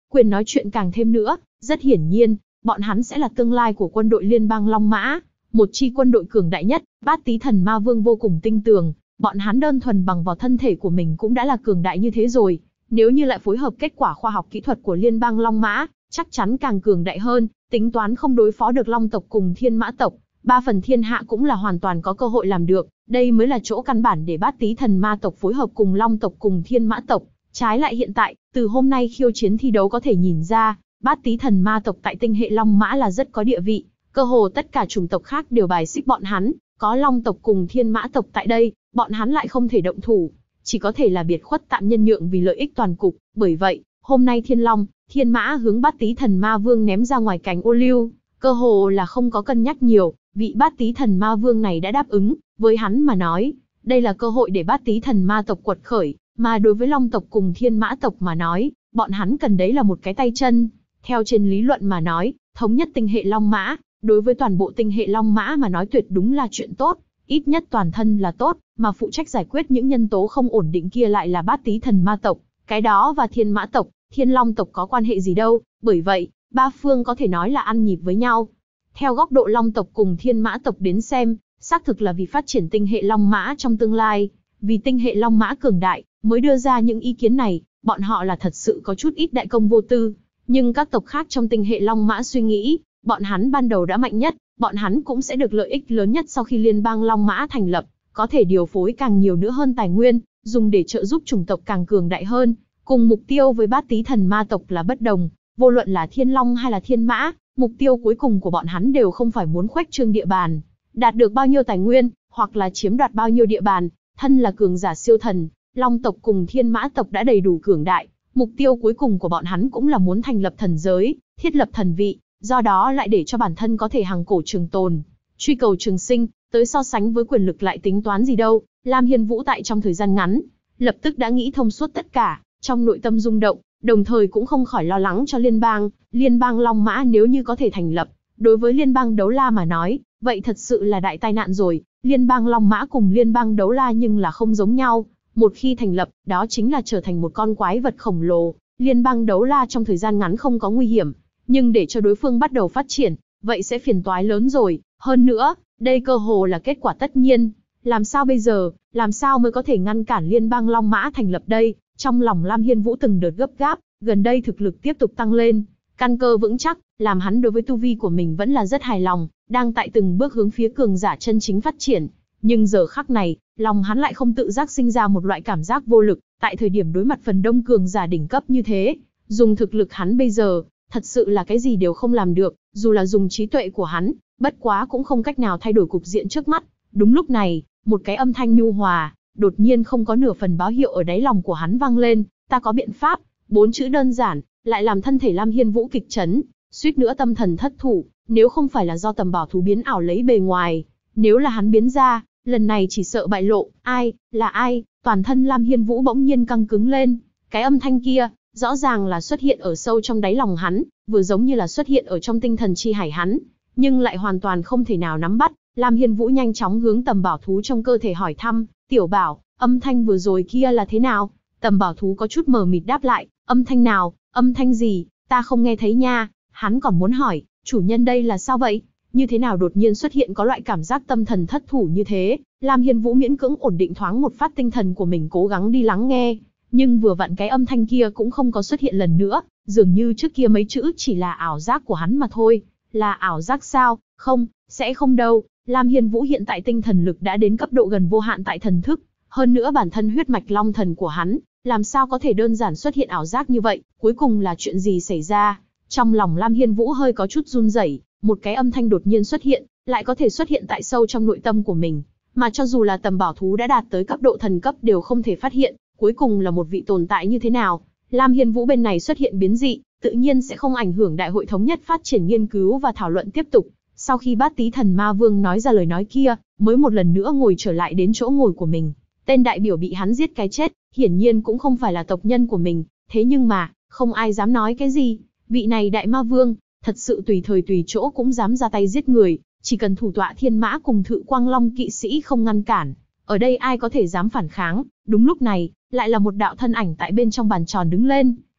quyền nói chuyện càng thêm nữa. Rất hiển nhiên, bọn hắn sẽ là tương lai của quân đội liên bang Long Mã, một chi quân đội cường đại nhất. Bát Tý Thần Ma Vương vô cùng tin tưởng, bọn hắn đơn thuần bằng vào thân thể của mình cũng đã là cường đại như thế rồi. Nếu như lại phối hợp kết quả khoa học kỹ thuật của liên bang Long Mã, chắc chắn càng cường đại hơn, tính toán không đối phó được Long tộc cùng Thiên Mã tộc, 3 phần thiên hạ cũng là hoàn toàn có cơ hội làm được. Đây mới là chỗ căn bản để Bát Tý Thần Ma tộc phối hợp cùng Long tộc cùng Thiên Mã tộc. Trái lại hiện tại, từ hôm nay khiêu chiến thi đấu có thể nhìn ra, Bát Tý Thần Ma tộc tại tinh hệ Long Mã là rất có địa vị, cơ hồ tất cả chủng tộc khác đều bài xích bọn hắn, có Long tộc cùng Thiên Mã tộc tại đây, bọn hắn lại không thể động thủ, chỉ có thể là biệt khuất tạm nhân nhượng vì lợi ích toàn cục. Bởi vậy, hôm nay Thiên Long, Thiên Mã hướng Bát Tý Thần Ma Vương ném ra ngoài cánh ô liu, cơ hồ là không có cân nhắc nhiều, vị Bát Tý Thần Ma Vương này đã đáp ứng, với hắn mà nói, đây là cơ hội để Bát Tý Thần Ma tộc quật khởi, mà đối với Long tộc cùng Thiên Mã tộc mà nói, bọn hắn cần đấy là một cái tay chân. Theo trên lý luận mà nói, thống nhất tinh hệ Long Mã, đối với toàn bộ tinh hệ Long Mã mà nói tuyệt đúng là chuyện tốt, ít nhất toàn thân là tốt, mà phụ trách giải quyết những nhân tố không ổn định kia lại là Bát Tý Thần Ma tộc, cái đó và Thiên Mã tộc, Thiên Long tộc có quan hệ gì đâu, bởi vậy, ba phương có thể nói là ăn nhịp với nhau. Theo góc độ Long tộc cùng Thiên Mã tộc đến xem, xác thực là vì phát triển tinh hệ Long Mã trong tương lai, vì tinh hệ Long Mã cường đại, mới đưa ra những ý kiến này, bọn họ là thật sự có chút ít đại công vô tư. Nhưng các tộc khác trong tinh hệ Long Mã suy nghĩ, bọn hắn ban đầu đã mạnh nhất, bọn hắn cũng sẽ được lợi ích lớn nhất sau khi liên bang Long Mã thành lập, có thể điều phối càng nhiều nữa hơn tài nguyên, dùng để trợ giúp chủng tộc càng cường đại hơn. Cùng mục tiêu với Bát Tý Thần Ma tộc là bất đồng, vô luận là Thiên Long hay là Thiên Mã, mục tiêu cuối cùng của bọn hắn đều không phải muốn khuếch trương địa bàn, đạt được bao nhiêu tài nguyên, hoặc là chiếm đoạt bao nhiêu địa bàn. Thân là cường giả siêu thần, Long tộc cùng Thiên Mã tộc đã đầy đủ cường đại, mục tiêu cuối cùng của bọn hắn cũng là muốn thành lập thần giới, thiết lập thần vị, do đó lại để cho bản thân có thể hằng cổ trường tồn, truy cầu trường sinh, tới so sánh với quyền lực lại tính toán gì đâu. Lam Hiên Vũ tại trong thời gian ngắn, lập tức đã nghĩ thông suốt tất cả, trong nội tâm rung động, đồng thời cũng không khỏi lo lắng cho liên bang Long Mã nếu như có thể thành lập. Đối với liên bang Đấu La mà nói, vậy thật sự là đại tai nạn rồi, liên bang Long Mã cùng liên bang Đấu La nhưng là không giống nhau. Một khi thành lập, đó chính là trở thành một con quái vật khổng lồ. Liên bang Đấu La trong thời gian ngắn không có nguy hiểm, nhưng để cho đối phương bắt đầu phát triển, vậy sẽ phiền toái lớn rồi. Hơn nữa, đây cơ hồ là kết quả tất nhiên. Làm sao bây giờ, làm sao mới có thể ngăn cản liên bang Long Mã thành lập đây? Trong lòng Lam Hiên Vũ từng đợt gấp gáp, gần đây thực lực tiếp tục tăng lên, căn cơ vững chắc, làm hắn đối với tu vi của mình vẫn là rất hài lòng, đang tại từng bước hướng phía cường giả chân chính phát triển. Nhưng giờ khắc này, lòng hắn lại không tự giác sinh ra một loại cảm giác vô lực, tại thời điểm đối mặt phần đông cường giả đỉnh cấp như thế, dùng thực lực hắn bây giờ, thật sự là cái gì đều không làm được, dù là dùng trí tuệ của hắn, bất quá cũng không cách nào thay đổi cục diện trước mắt. Đúng lúc này, một cái âm thanh nhu hòa, đột nhiên không có nửa phần báo hiệu ở đáy lòng của hắn vang lên, ta có biện pháp. 4 chữ đơn giản, lại làm thân thể Lam Hiên Vũ kịch chấn, suýt nữa tâm thần thất thủ. Nếu không phải là do tầm bảo thú biến ảo lấy bề ngoài, nếu là hắn biến ra, lần này chỉ sợ bại lộ. Ai, là ai? Toàn thân Lam Hiên Vũ bỗng nhiên căng cứng lên. Cái âm thanh kia, rõ ràng là xuất hiện ở sâu trong đáy lòng hắn, vừa giống như là xuất hiện ở trong tinh thần chi hải hắn, nhưng lại hoàn toàn không thể nào nắm bắt. Lam Hiên Vũ nhanh chóng hướng tầm bảo thú trong cơ thể hỏi thăm, tiểu bảo, âm thanh vừa rồi kia là thế nào? Tầm bảo thú có chút mờ mịt đáp lại, âm thanh nào, âm thanh gì, ta không nghe thấy nha. Hắn còn muốn hỏi, chủ nhân đây là sao vậy? Như thế nào đột nhiên xuất hiện có loại cảm giác tâm thần thất thủ như thế? Lam Hiên Vũ miễn cưỡng ổn định thoáng một phát tinh thần của mình, cố gắng đi lắng nghe. Nhưng vừa vặn cái âm thanh kia cũng không có xuất hiện lần nữa, dường như trước kia mấy chữ chỉ là ảo giác của hắn mà thôi. Là ảo giác sao? Không, sẽ không đâu. Lam Hiên Vũ hiện tại tinh thần lực đã đến cấp độ gần vô hạn tại thần thức, hơn nữa bản thân huyết mạch long thần của hắn, làm sao có thể đơn giản xuất hiện ảo giác như vậy? Cuối cùng là chuyện gì xảy ra? Trong lòng Lam Hiên Vũ hơi có chút run rẩy, một cái âm thanh đột nhiên xuất hiện, lại có thể xuất hiện tại sâu trong nội tâm của mình, mà cho dù là tầm bảo thú đã đạt tới cấp độ thần cấp đều không thể phát hiện, cuối cùng là một vị tồn tại như thế nào? Lam Hiên Vũ bên này xuất hiện biến dị, tự nhiên sẽ không ảnh hưởng đại hội thống nhất phát triển nghiên cứu và thảo luận tiếp tục. Sau khi Bát Tý Thần Ma Vương nói ra lời nói kia, mới một lần nữa ngồi trở lại đến chỗ ngồi của mình. Tên đại biểu bị hắn giết cái chết, hiển nhiên cũng không phải là tộc nhân của mình, thế nhưng mà, không ai dám nói cái gì. Vị này đại ma vương, thật sự tùy thời tùy chỗ cũng dám ra tay giết người, chỉ cần thủ tọa Thiên Mã cùng Thự Quang Long kỵ sĩ không ngăn cản, ở đây ai có thể dám phản kháng? Đúng lúc này, lại là một đạo thân ảnh tại bên trong bàn tròn đứng lên.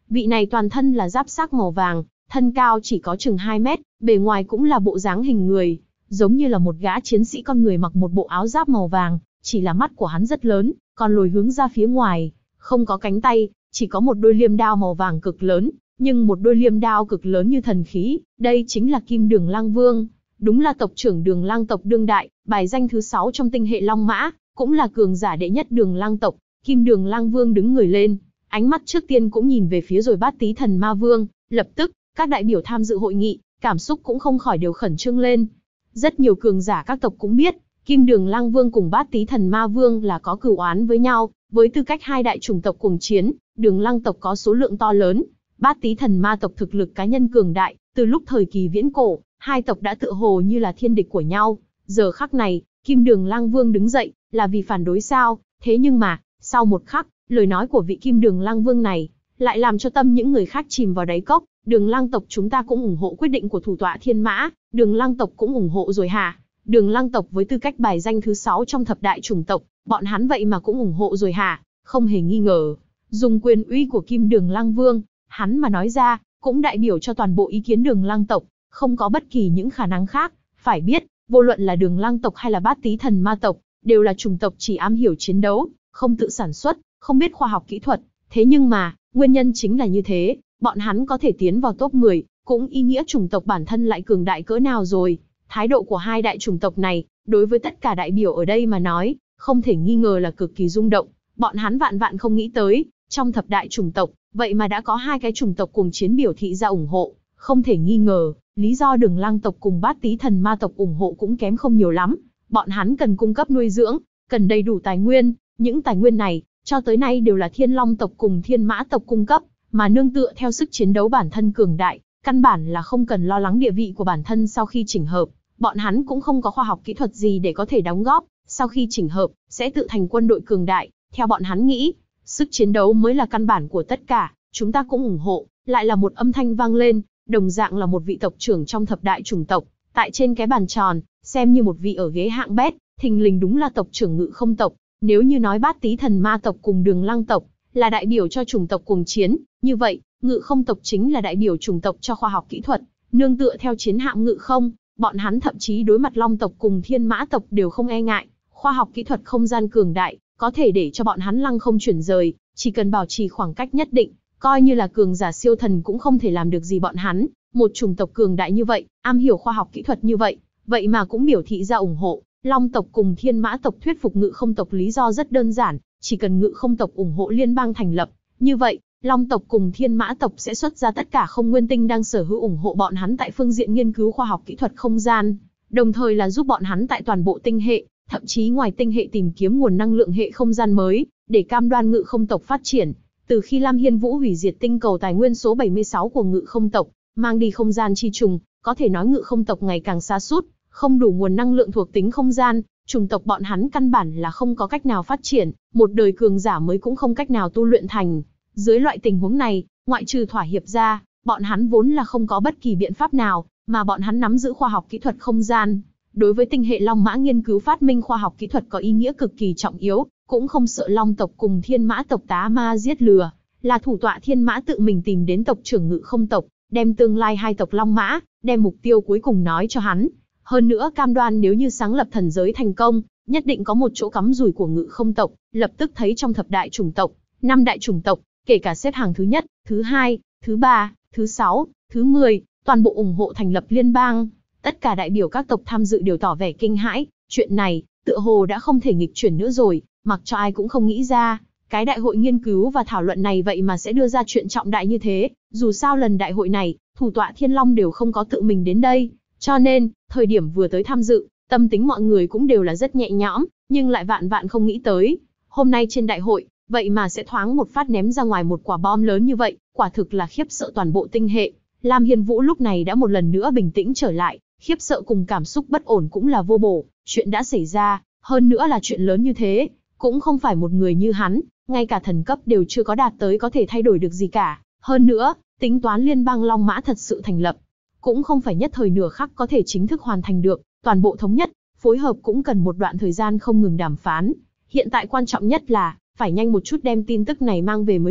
Vị này toàn thân là giáp xác màu vàng, thân cao chỉ có chừng 2 mét, bề ngoài cũng là bộ dáng hình người, giống như là một gã chiến sĩ con người mặc một bộ áo giáp màu vàng, chỉ là mắt của hắn rất lớn, còn lồi hướng ra phía ngoài, không có cánh tay, chỉ có một đôi liêm đao màu vàng cực lớn, nhưng một đôi liêm đao cực lớn như thần khí, đây chính là Kim Đường Lang Vương, đúng là tộc trưởng Đường Lang tộc đương đại, bài danh thứ 6 trong tinh hệ Long Mã, cũng là cường giả đệ nhất Đường Lang tộc. Kim Đường Lang Vương đứng người lên, ánh mắt trước tiên cũng nhìn về phía rồi Bát Tý Thần Ma Vương, lập tức, các đại biểu tham dự hội nghị, cảm xúc cũng không khỏi đều khẩn trương lên. Rất nhiều cường giả các tộc cũng biết, Kim Đường Lang Vương cùng Bát Tý Thần Ma Vương là có cửu oán với nhau, với tư cách hai đại chủng tộc cuồng chiến, Đường Lang tộc có số lượng to lớn, Bát Tý Thần Ma tộc thực lực cá nhân cường đại, từ lúc thời kỳ viễn cổ, hai tộc đã tựa hồ như là thiên địch của nhau. Giờ khắc này, Kim Đường Lang Vương đứng dậy, là vì phản đối sao? Thế nhưng mà, sau một khắc, lời nói của vị Kim Đường Lang Vương này lại làm cho tâm những người khác chìm vào đáy cốc. Đường Lang tộc chúng ta cũng ủng hộ quyết định của thủ tọa Thiên Mã, Đường Lang tộc cũng ủng hộ rồi hả? Đường Lang tộc với tư cách bài danh thứ 6 trong thập đại chủng tộc, bọn hắn vậy mà cũng ủng hộ rồi hả? Không hề nghi ngờ, dùng quyền uy của Kim Đường Lang Vương, hắn mà nói ra, cũng đại biểu cho toàn bộ ý kiến Đường Lang tộc, không có bất kỳ những khả năng khác. Phải biết, vô luận là Đường Lang tộc hay là Bát Tý Thần Ma tộc, đều là chủng tộc chỉ am hiểu chiến đấu, không tự sản xuất, không biết khoa học kỹ thuật. Thế nhưng mà, nguyên nhân chính là như thế, bọn hắn có thể tiến vào top 10, cũng ý nghĩa chủng tộc bản thân lại cường đại cỡ nào rồi. Thái độ của hai đại chủng tộc này, đối với tất cả đại biểu ở đây mà nói, không thể nghi ngờ là cực kỳ rung động. Bọn hắn vạn vạn không nghĩ tới, trong thập đại chủng tộc, vậy mà đã có hai cái chủng tộc cùng chiến biểu thị ra ủng hộ. Không thể nghi ngờ, lý do Đường Lang tộc cùng Bát Tý Thần Ma tộc ủng hộ cũng kém không nhiều lắm. Bọn hắn cần cung cấp nuôi dưỡng, cần đầy đủ tài nguyên, những tài nguyên này, cho tới nay đều là Thiên Long tộc cùng Thiên Mã tộc cung cấp, mà nương tựa theo sức chiến đấu bản thân cường đại, căn bản là không cần lo lắng địa vị của bản thân sau khi chỉnh hợp. Bọn hắn cũng không có khoa học kỹ thuật gì để có thể đóng góp, sau khi chỉnh hợp, sẽ tự thành quân đội cường đại. Theo bọn hắn nghĩ, sức chiến đấu mới là căn bản của tất cả, chúng ta cũng ủng hộ. Lại là một âm thanh vang lên, đồng dạng là một vị tộc trưởng trong thập đại chủng tộc, tại trên cái bàn tròn, xem như một vị ở ghế hạng bét, thình lình đúng là tộc trưởng Ngự Không tộc. Nếu như nói Bát Tý Thần Ma tộc cùng Đường Lang tộc là đại biểu cho chủng tộc cuồng chiến, như vậy, Ngự Không tộc chính là đại biểu chủng tộc cho khoa học kỹ thuật, nương tựa theo chiến hạm Ngự Không, bọn hắn thậm chí đối mặt Long tộc cùng Thiên Mã tộc đều không e ngại, khoa học kỹ thuật không gian cường đại, có thể để cho bọn hắn lăng không chuyển rời, chỉ cần bảo trì khoảng cách nhất định, coi như là cường giả siêu thần cũng không thể làm được gì bọn hắn. Một chủng tộc cường đại như vậy, am hiểu khoa học kỹ thuật như vậy, vậy mà cũng biểu thị ra ủng hộ. Long tộc cùng Thiên Mã tộc thuyết phục Ngự Không tộc lý do rất đơn giản, chỉ cần Ngự Không tộc ủng hộ liên bang thành lập, như vậy, Long tộc cùng Thiên Mã tộc sẽ xuất ra tất cả không nguyên tinh đang sở hữu ủng hộ bọn hắn tại phương diện nghiên cứu khoa học kỹ thuật không gian, đồng thời là giúp bọn hắn tại toàn bộ tinh hệ, thậm chí ngoài tinh hệ tìm kiếm nguồn năng lượng hệ không gian mới, để cam đoan Ngự Không tộc phát triển. Từ khi Lam Hiên Vũ hủy diệt tinh cầu tài nguyên số 76 của Ngự Không tộc, mang đi không gian chi trùng, có thể nói Ngự Không tộc ngày càng sa sút, không đủ nguồn năng lượng thuộc tính không gian, chủng tộc bọn hắn căn bản là không có cách nào phát triển, một đời cường giả mới cũng không cách nào tu luyện thành. Dưới loại tình huống này, ngoại trừ thỏa hiệp ra, bọn hắn vốn là không có bất kỳ biện pháp nào, mà bọn hắn nắm giữ khoa học kỹ thuật không gian. Đối với tinh hệ Long Mã nghiên cứu phát minh khoa học kỹ thuật có ý nghĩa cực kỳ trọng yếu, cũng không sợ Long tộc cùng Thiên Mã tộc tá ma giết lừa, là thủ tọa Thiên Mã tự mình tìm đến tộc trưởng Ngự Không tộc, đem tương lai hai tộc Long Mã, đem mục tiêu cuối cùng nói cho hắn. Hơn nữa cam đoan nếu như sáng lập thần giới thành công, nhất định có một chỗ cắm rủi của Ngự Không tộc, lập tức thấy trong thập đại chủng tộc, 5 đại chủng tộc, kể cả xếp hàng thứ nhất, thứ hai, thứ ba, thứ 6, thứ 10, toàn bộ ủng hộ thành lập liên bang. Tất cả đại biểu các tộc tham dự đều tỏ vẻ kinh hãi, chuyện này, tựa hồ đã không thể nghịch chuyển nữa rồi, mặc cho ai cũng không nghĩ ra, cái đại hội nghiên cứu và thảo luận này vậy mà sẽ đưa ra chuyện trọng đại như thế. Dù sao lần đại hội này, thủ tọa Thiên Long đều không có tự mình đến đây, cho nên, thời điểm vừa tới tham dự, tâm tính mọi người cũng đều là rất nhẹ nhõm, nhưng lại vạn vạn không nghĩ tới, hôm nay trên đại hội, vậy mà sẽ thoáng một phát ném ra ngoài một quả bom lớn như vậy, quả thực là khiếp sợ toàn bộ tinh hệ. Lam Hiên Vũ lúc này đã một lần nữa bình tĩnh trở lại, khiếp sợ cùng cảm xúc bất ổn cũng là vô bổ, chuyện đã xảy ra, hơn nữa là chuyện lớn như thế, cũng không phải một người như hắn, ngay cả thần cấp đều chưa có đạt tới có thể thay đổi được gì cả. Hơn nữa, tính toán liên bang Long Mã thật sự thành lập, cũng không phải nhất thời nửa khắc có thể chính thức hoàn thành được, toàn bộ thống nhất, phối hợp cũng cần một đoạn thời gian không ngừng đàm phán. Hiện tại quan trọng nhất là, phải nhanh một chút đem tin tức này mang về mới được,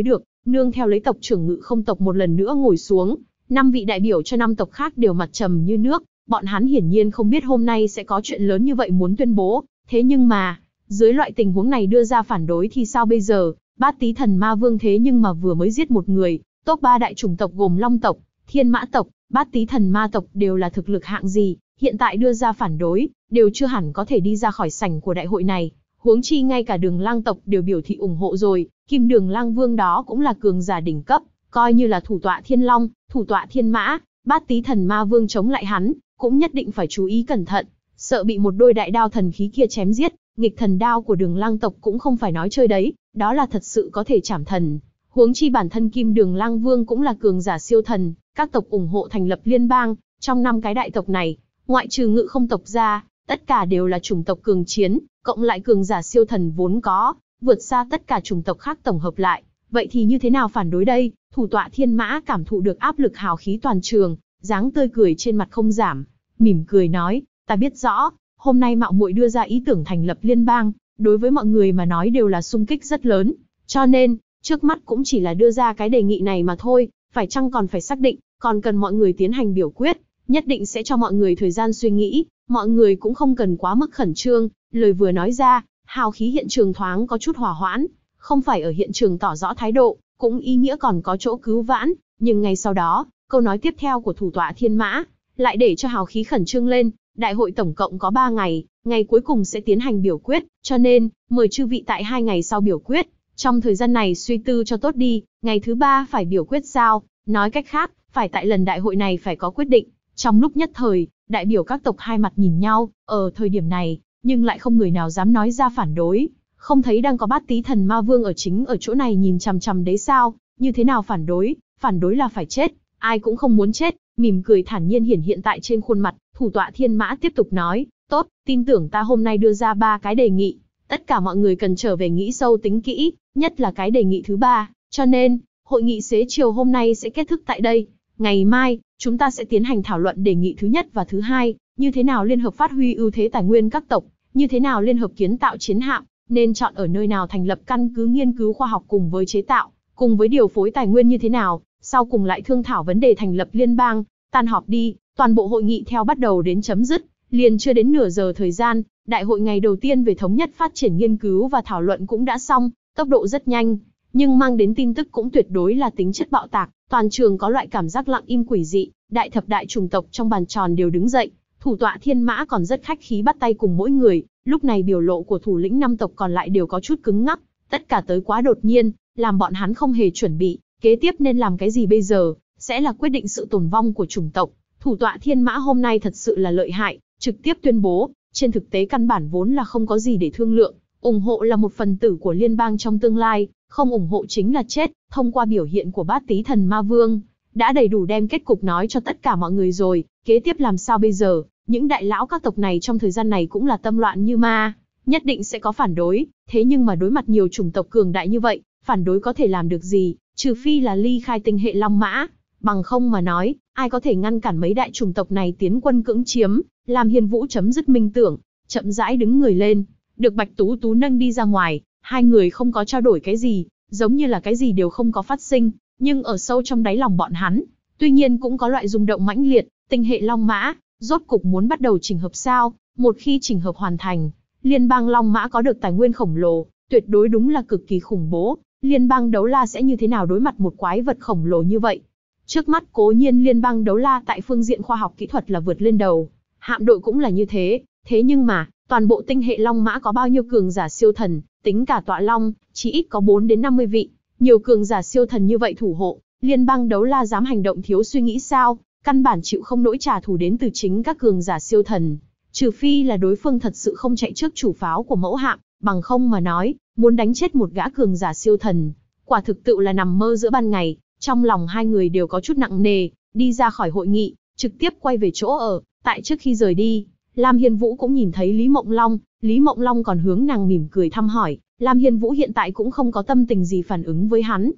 nương theo lấy tộc trưởng Ngự Không tộc một lần nữa ngồi xuống. 5 vị đại biểu cho 5 tộc khác đều mặt trầm như nước, bọn hắn hiển nhiên không biết hôm nay sẽ có chuyện lớn như vậy muốn tuyên bố, thế nhưng mà, dưới loại tình huống này đưa ra phản đối thì sao bây giờ? Bát Tí Thần Ma Vương thế nhưng mà vừa mới giết một người, top 3 đại chủng tộc gồm Long tộc, Thiên Mã tộc, Bát Tí Thần Ma tộc đều là thực lực hạng gì, hiện tại đưa ra phản đối, đều chưa hẳn có thể đi ra khỏi sảnh của đại hội này. Huống chi ngay cả Đường Lang tộc đều biểu thị ủng hộ rồi, Kim Đường Lang Vương đó cũng là cường giả đỉnh cấp, coi như là thủ tọa Thiên Long, thủ tọa Thiên Mã, Bát Tí Thần Ma Vương chống lại hắn, cũng nhất định phải chú ý cẩn thận, sợ bị một đôi đại đao thần khí kia chém giết. Nghịch thần đao của Đường Lang tộc cũng không phải nói chơi đấy, đó là thật sự có thể chảm thần. Huống chi bản thân Kim Đường Lang Vương cũng là cường giả siêu thần, các tộc ủng hộ thành lập liên bang, trong 5 cái đại tộc này, ngoại trừ Ngự Không tộc ra, tất cả đều là chủng tộc cường chiến, cộng lại cường giả siêu thần vốn có, vượt xa tất cả chủng tộc khác tổng hợp lại. Vậy thì như thế nào phản đối đây? Thủ tọa Thiên Mã cảm thụ được áp lực hào khí toàn trường, dáng tươi cười trên mặt không giảm, mỉm cười nói, ta biết rõ, hôm nay mạo muội đưa ra ý tưởng thành lập liên bang, đối với mọi người mà nói đều là xung kích rất lớn, cho nên, trước mắt cũng chỉ là đưa ra cái đề nghị này mà thôi, phải chăng còn phải xác định, còn cần mọi người tiến hành biểu quyết, nhất định sẽ cho mọi người thời gian suy nghĩ, mọi người cũng không cần quá mức khẩn trương. Lời vừa nói ra, hào khí hiện trường thoáng có chút hòa hoãn, không phải ở hiện trường tỏ rõ thái độ, cũng ý nghĩa còn có chỗ cứu vãn, nhưng ngay sau đó, câu nói tiếp theo của thủ tọa Thiên Mã lại để cho hào khí khẩn trương lên. Đại hội tổng cộng có 3 ngày, ngày cuối cùng sẽ tiến hành biểu quyết, cho nên, mời chư vị tại 2 ngày sau biểu quyết. Trong thời gian này suy tư cho tốt đi, ngày thứ 3 phải biểu quyết sao? Nói cách khác, phải tại lần đại hội này phải có quyết định. Trong lúc nhất thời, đại biểu các tộc hai mặt nhìn nhau, ở thời điểm này, nhưng lại không người nào dám nói ra phản đối. Không thấy đang có Bát Tí Thần Ma Vương ở chính ở chỗ này nhìn chằm chằm đấy sao? Như thế nào phản đối? Phản đối là phải chết, ai cũng không muốn chết. Mỉm cười thản nhiên hiển hiện tại trên khuôn mặt, thủ tọa Thiên Mã tiếp tục nói, tốt, tin tưởng ta hôm nay đưa ra 3 cái đề nghị. Tất cả mọi người cần trở về nghĩ sâu tính kỹ, nhất là cái đề nghị thứ 3, cho nên, hội nghị xế chiều hôm nay sẽ kết thúc tại đây. Ngày mai, chúng ta sẽ tiến hành thảo luận đề nghị thứ nhất và thứ 2, như thế nào liên hợp phát huy ưu thế tài nguyên các tộc, như thế nào liên hợp kiến tạo chiến hạm, nên chọn ở nơi nào thành lập căn cứ nghiên cứu khoa học cùng với chế tạo, cùng với điều phối tài nguyên như thế nào, sau cùng lại thương thảo vấn đề thành lập liên bang. Tan họp đi, toàn bộ hội nghị theo bắt đầu đến chấm dứt, liền chưa đến nửa giờ thời gian, đại hội ngày đầu tiên về thống nhất phát triển nghiên cứu và thảo luận cũng đã xong, tốc độ rất nhanh, nhưng mang đến tin tức cũng tuyệt đối là tính chất bạo tạc, toàn trường có loại cảm giác lặng im quỷ dị, đại thập đại chủng tộc trong bàn tròn đều đứng dậy, thủ tọa Thiên Mã còn rất khách khí bắt tay cùng mỗi người, lúc này biểu lộ của thủ lĩnh 5 tộc còn lại đều có chút cứng ngắc, tất cả tới quá đột nhiên, làm bọn hắn không hề chuẩn bị, kế tiếp nên làm cái gì bây giờ, sẽ là quyết định sự tồn vong của chủng tộc. Thủ tọa Thiên Mã hôm nay thật sự là lợi hại, trực tiếp tuyên bố, trên thực tế căn bản vốn là không có gì để thương lượng, ủng hộ là một phần tử của liên bang trong tương lai, không ủng hộ chính là chết. Thông qua biểu hiện của Bát Tí Thần Ma Vương, đã đầy đủ đem kết cục nói cho tất cả mọi người rồi, kế tiếp làm sao bây giờ? Những đại lão các tộc này trong thời gian này cũng là tâm loạn như ma, nhất định sẽ có phản đối, thế nhưng mà đối mặt nhiều chủng tộc cường đại như vậy, phản đối có thể làm được gì, trừ phi là ly khai tinh hệ Long Mã, bằng không mà nói, ai có thể ngăn cản mấy đại chủng tộc này tiến quân cưỡng chiếm. Lam Hiên Vũ chấm dứt minh tưởng, chậm rãi đứng người lên, được Bạch Tú Tú nâng đi ra ngoài, hai người không có trao đổi cái gì, giống như là cái gì đều không có phát sinh, nhưng ở sâu trong đáy lòng bọn hắn, tuy nhiên cũng có loại rung động mãnh liệt. Tinh hệ Long Mã, rốt cục muốn bắt đầu chỉnh hợp sao? Một khi chỉnh hợp hoàn thành, liên bang Long Mã có được tài nguyên khổng lồ, tuyệt đối đúng là cực kỳ khủng bố. Liên bang Đấu La sẽ như thế nào đối mặt một quái vật khổng lồ như vậy? Trước mắt cố nhiên liên bang Đấu La tại phương diện khoa học kỹ thuật là vượt lên đầu, hạm đội cũng là như thế, thế nhưng mà, toàn bộ tinh hệ Long Mã có bao nhiêu cường giả siêu thần, tính cả tọa long, chỉ ít có 4 đến 50 vị, nhiều cường giả siêu thần như vậy thủ hộ, liên bang Đấu La dám hành động thiếu suy nghĩ sao? Căn bản chịu không nổi trả thù đến từ chính các cường giả siêu thần, trừ phi là đối phương thật sự không chạy trước chủ pháo của mẫu hạm, bằng không mà nói, muốn đánh chết một gã cường giả siêu thần, quả thực tự là nằm mơ giữa ban ngày. Trong lòng hai người đều có chút nặng nề, đi ra khỏi hội nghị, trực tiếp quay về chỗ ở. Tại trước khi rời đi, Lam Hiên Vũ cũng nhìn thấy Lý Mộng Long còn hướng nàng mỉm cười thăm hỏi. Lam Hiên Vũ hiện tại cũng không có tâm tình gì phản ứng với hắn.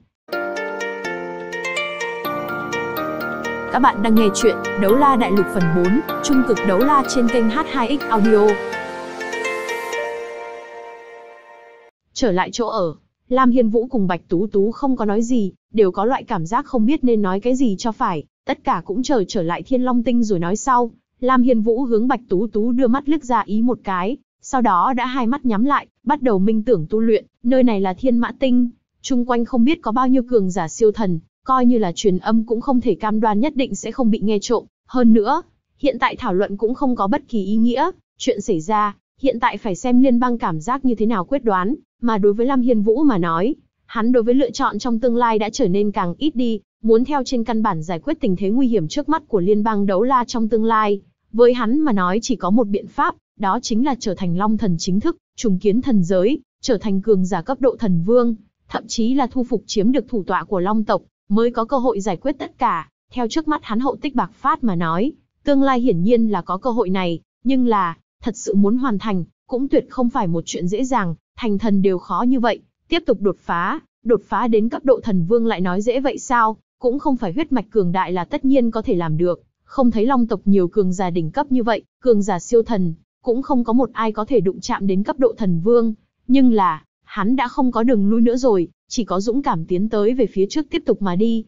Các bạn đang nghe chuyện Đấu La Đại Lục phần 4, Trung cực Đấu La trên kênh H2X Audio. Trở lại chỗ ở, Lam Hiên Vũ cùng Bạch Tú Tú không có nói gì, đều có loại cảm giác không biết nên nói cái gì cho phải, tất cả cũng chờ trở lại Thiên Long Tinh rồi nói sau. Lam Hiên Vũ hướng Bạch Tú Tú đưa mắt liếc ra ý một cái, sau đó đã hai mắt nhắm lại, bắt đầu minh tưởng tu luyện. Nơi này là Thiên Mã Tinh, chung quanh không biết có bao nhiêu cường giả siêu thần, coi như là truyền âm cũng không thể cam đoan nhất định sẽ không bị nghe trộm. Hơn nữa, hiện tại thảo luận cũng không có bất kỳ ý nghĩa, chuyện xảy ra, hiện tại phải xem liên bang cảm giác như thế nào quyết đoán, mà đối với Lam Hiên Vũ mà nói, hắn đối với lựa chọn trong tương lai đã trở nên càng ít đi, muốn theo trên căn bản giải quyết tình thế nguy hiểm trước mắt của liên bang đấu la trong tương lai. Với hắn mà nói chỉ có một biện pháp, đó chính là trở thành Long Thần chính thức, trùng kiến thần giới, trở thành cường giả cấp độ thần vương, thậm chí là thu phục chiếm được thủ tọa của Long tộc, mới có cơ hội giải quyết tất cả. Theo trước mắt hắn Hậu Tích Bạc Phát mà nói, tương lai hiển nhiên là có cơ hội này, nhưng là, thật sự muốn hoàn thành, cũng tuyệt không phải một chuyện dễ dàng, thành thần đều khó như vậy, tiếp tục đột phá đến cấp độ thần vương lại nói dễ vậy sao, cũng không phải huyết mạch cường đại là tất nhiên có thể làm được, không thấy Long tộc nhiều cường giả đỉnh cấp như vậy, cường giả siêu thần, cũng không có một ai có thể đụng chạm đến cấp độ thần vương, nhưng là, hắn đã không có đường lui nữa rồi, chỉ có dũng cảm tiến tới về phía trước tiếp tục mà đi.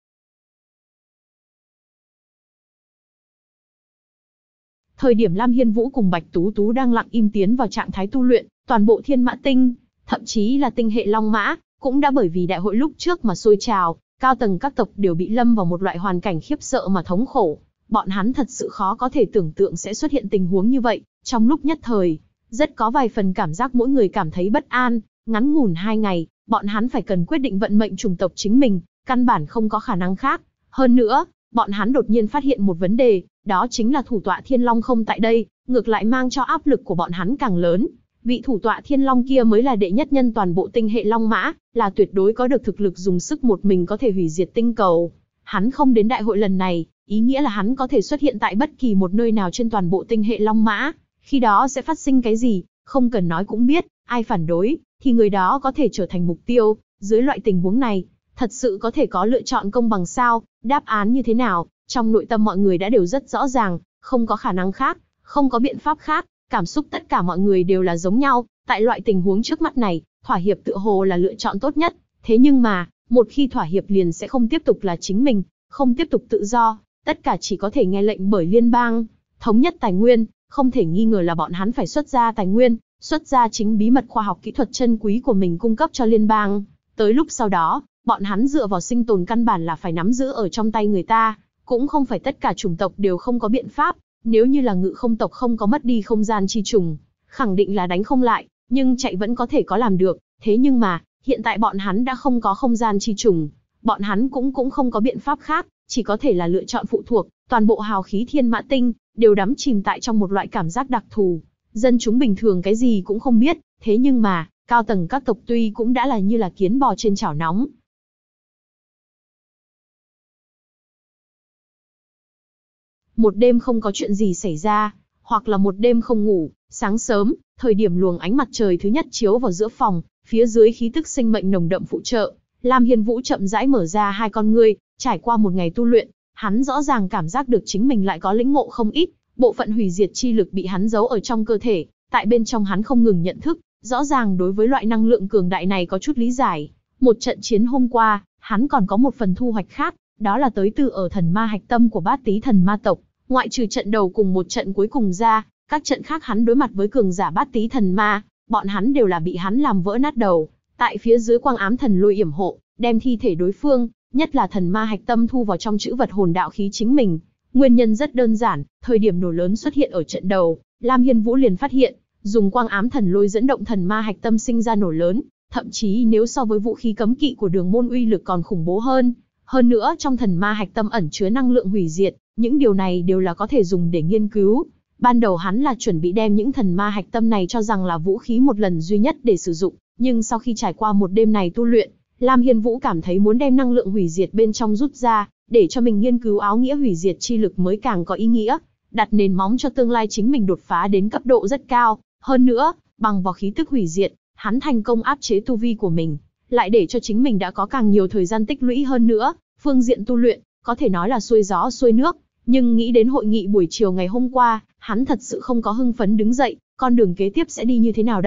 Thời điểm Lam Hiên Vũ cùng Bạch Tú Tú đang lặng im tiến vào trạng thái tu luyện, toàn bộ Thiên Mã Tinh, thậm chí là tinh hệ Long Mã, cũng đã bởi vì đại hội lúc trước mà sôi trào, cao tầng các tộc đều bị lâm vào một loại hoàn cảnh khiếp sợ mà thống khổ. Bọn hắn thật sự khó có thể tưởng tượng sẽ xuất hiện tình huống như vậy, trong lúc nhất thời, rất có vài phần cảm giác mỗi người cảm thấy bất an, ngắn ngủn 2 ngày, bọn hắn phải cần quyết định vận mệnh chủng tộc chính mình, căn bản không có khả năng khác. Hơn nữa, bọn hắn đột nhiên phát hiện một vấn đề, đó chính là thủ tọa Thiên Long không tại đây, ngược lại mang cho áp lực của bọn hắn càng lớn. Vị thủ tọa Thiên Long kia mới là đệ nhất nhân toàn bộ tinh hệ Long Mã, là tuyệt đối có được thực lực dùng sức một mình có thể hủy diệt tinh cầu. Hắn không đến đại hội lần này, ý nghĩa là hắn có thể xuất hiện tại bất kỳ một nơi nào trên toàn bộ tinh hệ Long Mã. Khi đó sẽ phát sinh cái gì, không cần nói cũng biết, ai phản đối, thì người đó có thể trở thành mục tiêu. Dưới loại tình huống này, thật sự có thể có lựa chọn công bằng sao? Đáp án như thế nào? Trong nội tâm mọi người đã đều rất rõ ràng, không có khả năng khác, không có biện pháp khác, cảm xúc tất cả mọi người đều là giống nhau. Tại loại tình huống trước mắt này, thỏa hiệp tựa hồ là lựa chọn tốt nhất. Thế nhưng mà, một khi thỏa hiệp liền sẽ không tiếp tục là chính mình, không tiếp tục tự do, tất cả chỉ có thể nghe lệnh bởi liên bang. Thống nhất tài nguyên, không thể nghi ngờ là bọn hắn phải xuất ra tài nguyên, xuất ra chính bí mật khoa học kỹ thuật chân quý của mình cung cấp cho liên bang. Tới lúc sau đó, bọn hắn dựa vào sinh tồn căn bản là phải nắm giữ ở trong tay người ta, cũng không phải tất cả chủng tộc đều không có biện pháp. Nếu như là Ngự Không tộc không có mất đi không gian chi trùng, khẳng định là đánh không lại, nhưng chạy vẫn có thể có làm được. Thế nhưng mà, hiện tại bọn hắn đã không có không gian chi trùng, bọn hắn cũng không có biện pháp khác, chỉ có thể là lựa chọn phụ thuộc. Toàn bộ hào khí Thiên Mã Tinh đều đắm chìm tại trong một loại cảm giác đặc thù. Dân chúng bình thường cái gì cũng không biết, thế nhưng mà, cao tầng các tộc tuy cũng đã là như là kiến bò trên chảo nóng. Một đêm không có chuyện gì xảy ra, hoặc là một đêm không ngủ, sáng sớm, thời điểm luồng ánh mặt trời thứ nhất chiếu vào giữa phòng, phía dưới khí tức sinh mệnh nồng đậm phụ trợ, Lam Hiên Vũ chậm rãi mở ra hai con ngươi, trải qua một ngày tu luyện, hắn rõ ràng cảm giác được chính mình lại có lĩnh ngộ không ít, bộ phận hủy diệt chi lực bị hắn giấu ở trong cơ thể, tại bên trong hắn không ngừng nhận thức, rõ ràng đối với loại năng lượng cường đại này có chút lý giải. Một trận chiến hôm qua, hắn còn có một phần thu hoạch khác, đó là tới từ ở thần ma hạch tâm của Bát Tý thần ma tộc. Ngoại trừ trận đầu cùng một trận cuối cùng ra, các trận khác hắn đối mặt với cường giả Bát Tý thần ma, bọn hắn đều là bị hắn làm vỡ nát đầu. Tại phía dưới quang ám thần lôi yểm hộ, đem thi thể đối phương, nhất là thần ma hạch tâm thu vào trong chữ vật hồn đạo khí chính mình. Nguyên nhân rất đơn giản, thời điểm nổ lớn xuất hiện ở trận đầu, Lam Hiên Vũ liền phát hiện, dùng quang ám thần lôi dẫn động thần ma hạch tâm sinh ra nổ lớn, thậm chí nếu so với vũ khí cấm kỵ của Đường Môn uy lực còn khủng bố hơn. Hơn nữa trong thần ma hạch tâm ẩn chứa năng lượng hủy diệt, những điều này đều là có thể dùng để nghiên cứu. Ban đầu hắn là chuẩn bị đem những thần ma hạch tâm này cho rằng là vũ khí một lần duy nhất để sử dụng, nhưng sau khi trải qua một đêm này tu luyện, Lam Hiên Vũ cảm thấy muốn đem năng lượng hủy diệt bên trong rút ra, để cho mình nghiên cứu áo nghĩa hủy diệt chi lực mới càng có ý nghĩa, đặt nền móng cho tương lai chính mình đột phá đến cấp độ rất cao. Hơn nữa, bằng vào khí tức hủy diệt, hắn thành công áp chế tu vi của mình, lại để cho chính mình đã có càng nhiều thời gian tích lũy hơn nữa. Phương diện tu luyện, có thể nói là xuôi gió xuôi nước, nhưng nghĩ đến hội nghị buổi chiều ngày hôm qua, hắn thật sự không có hưng phấn đứng dậy, con đường kế tiếp sẽ đi như thế nào đây?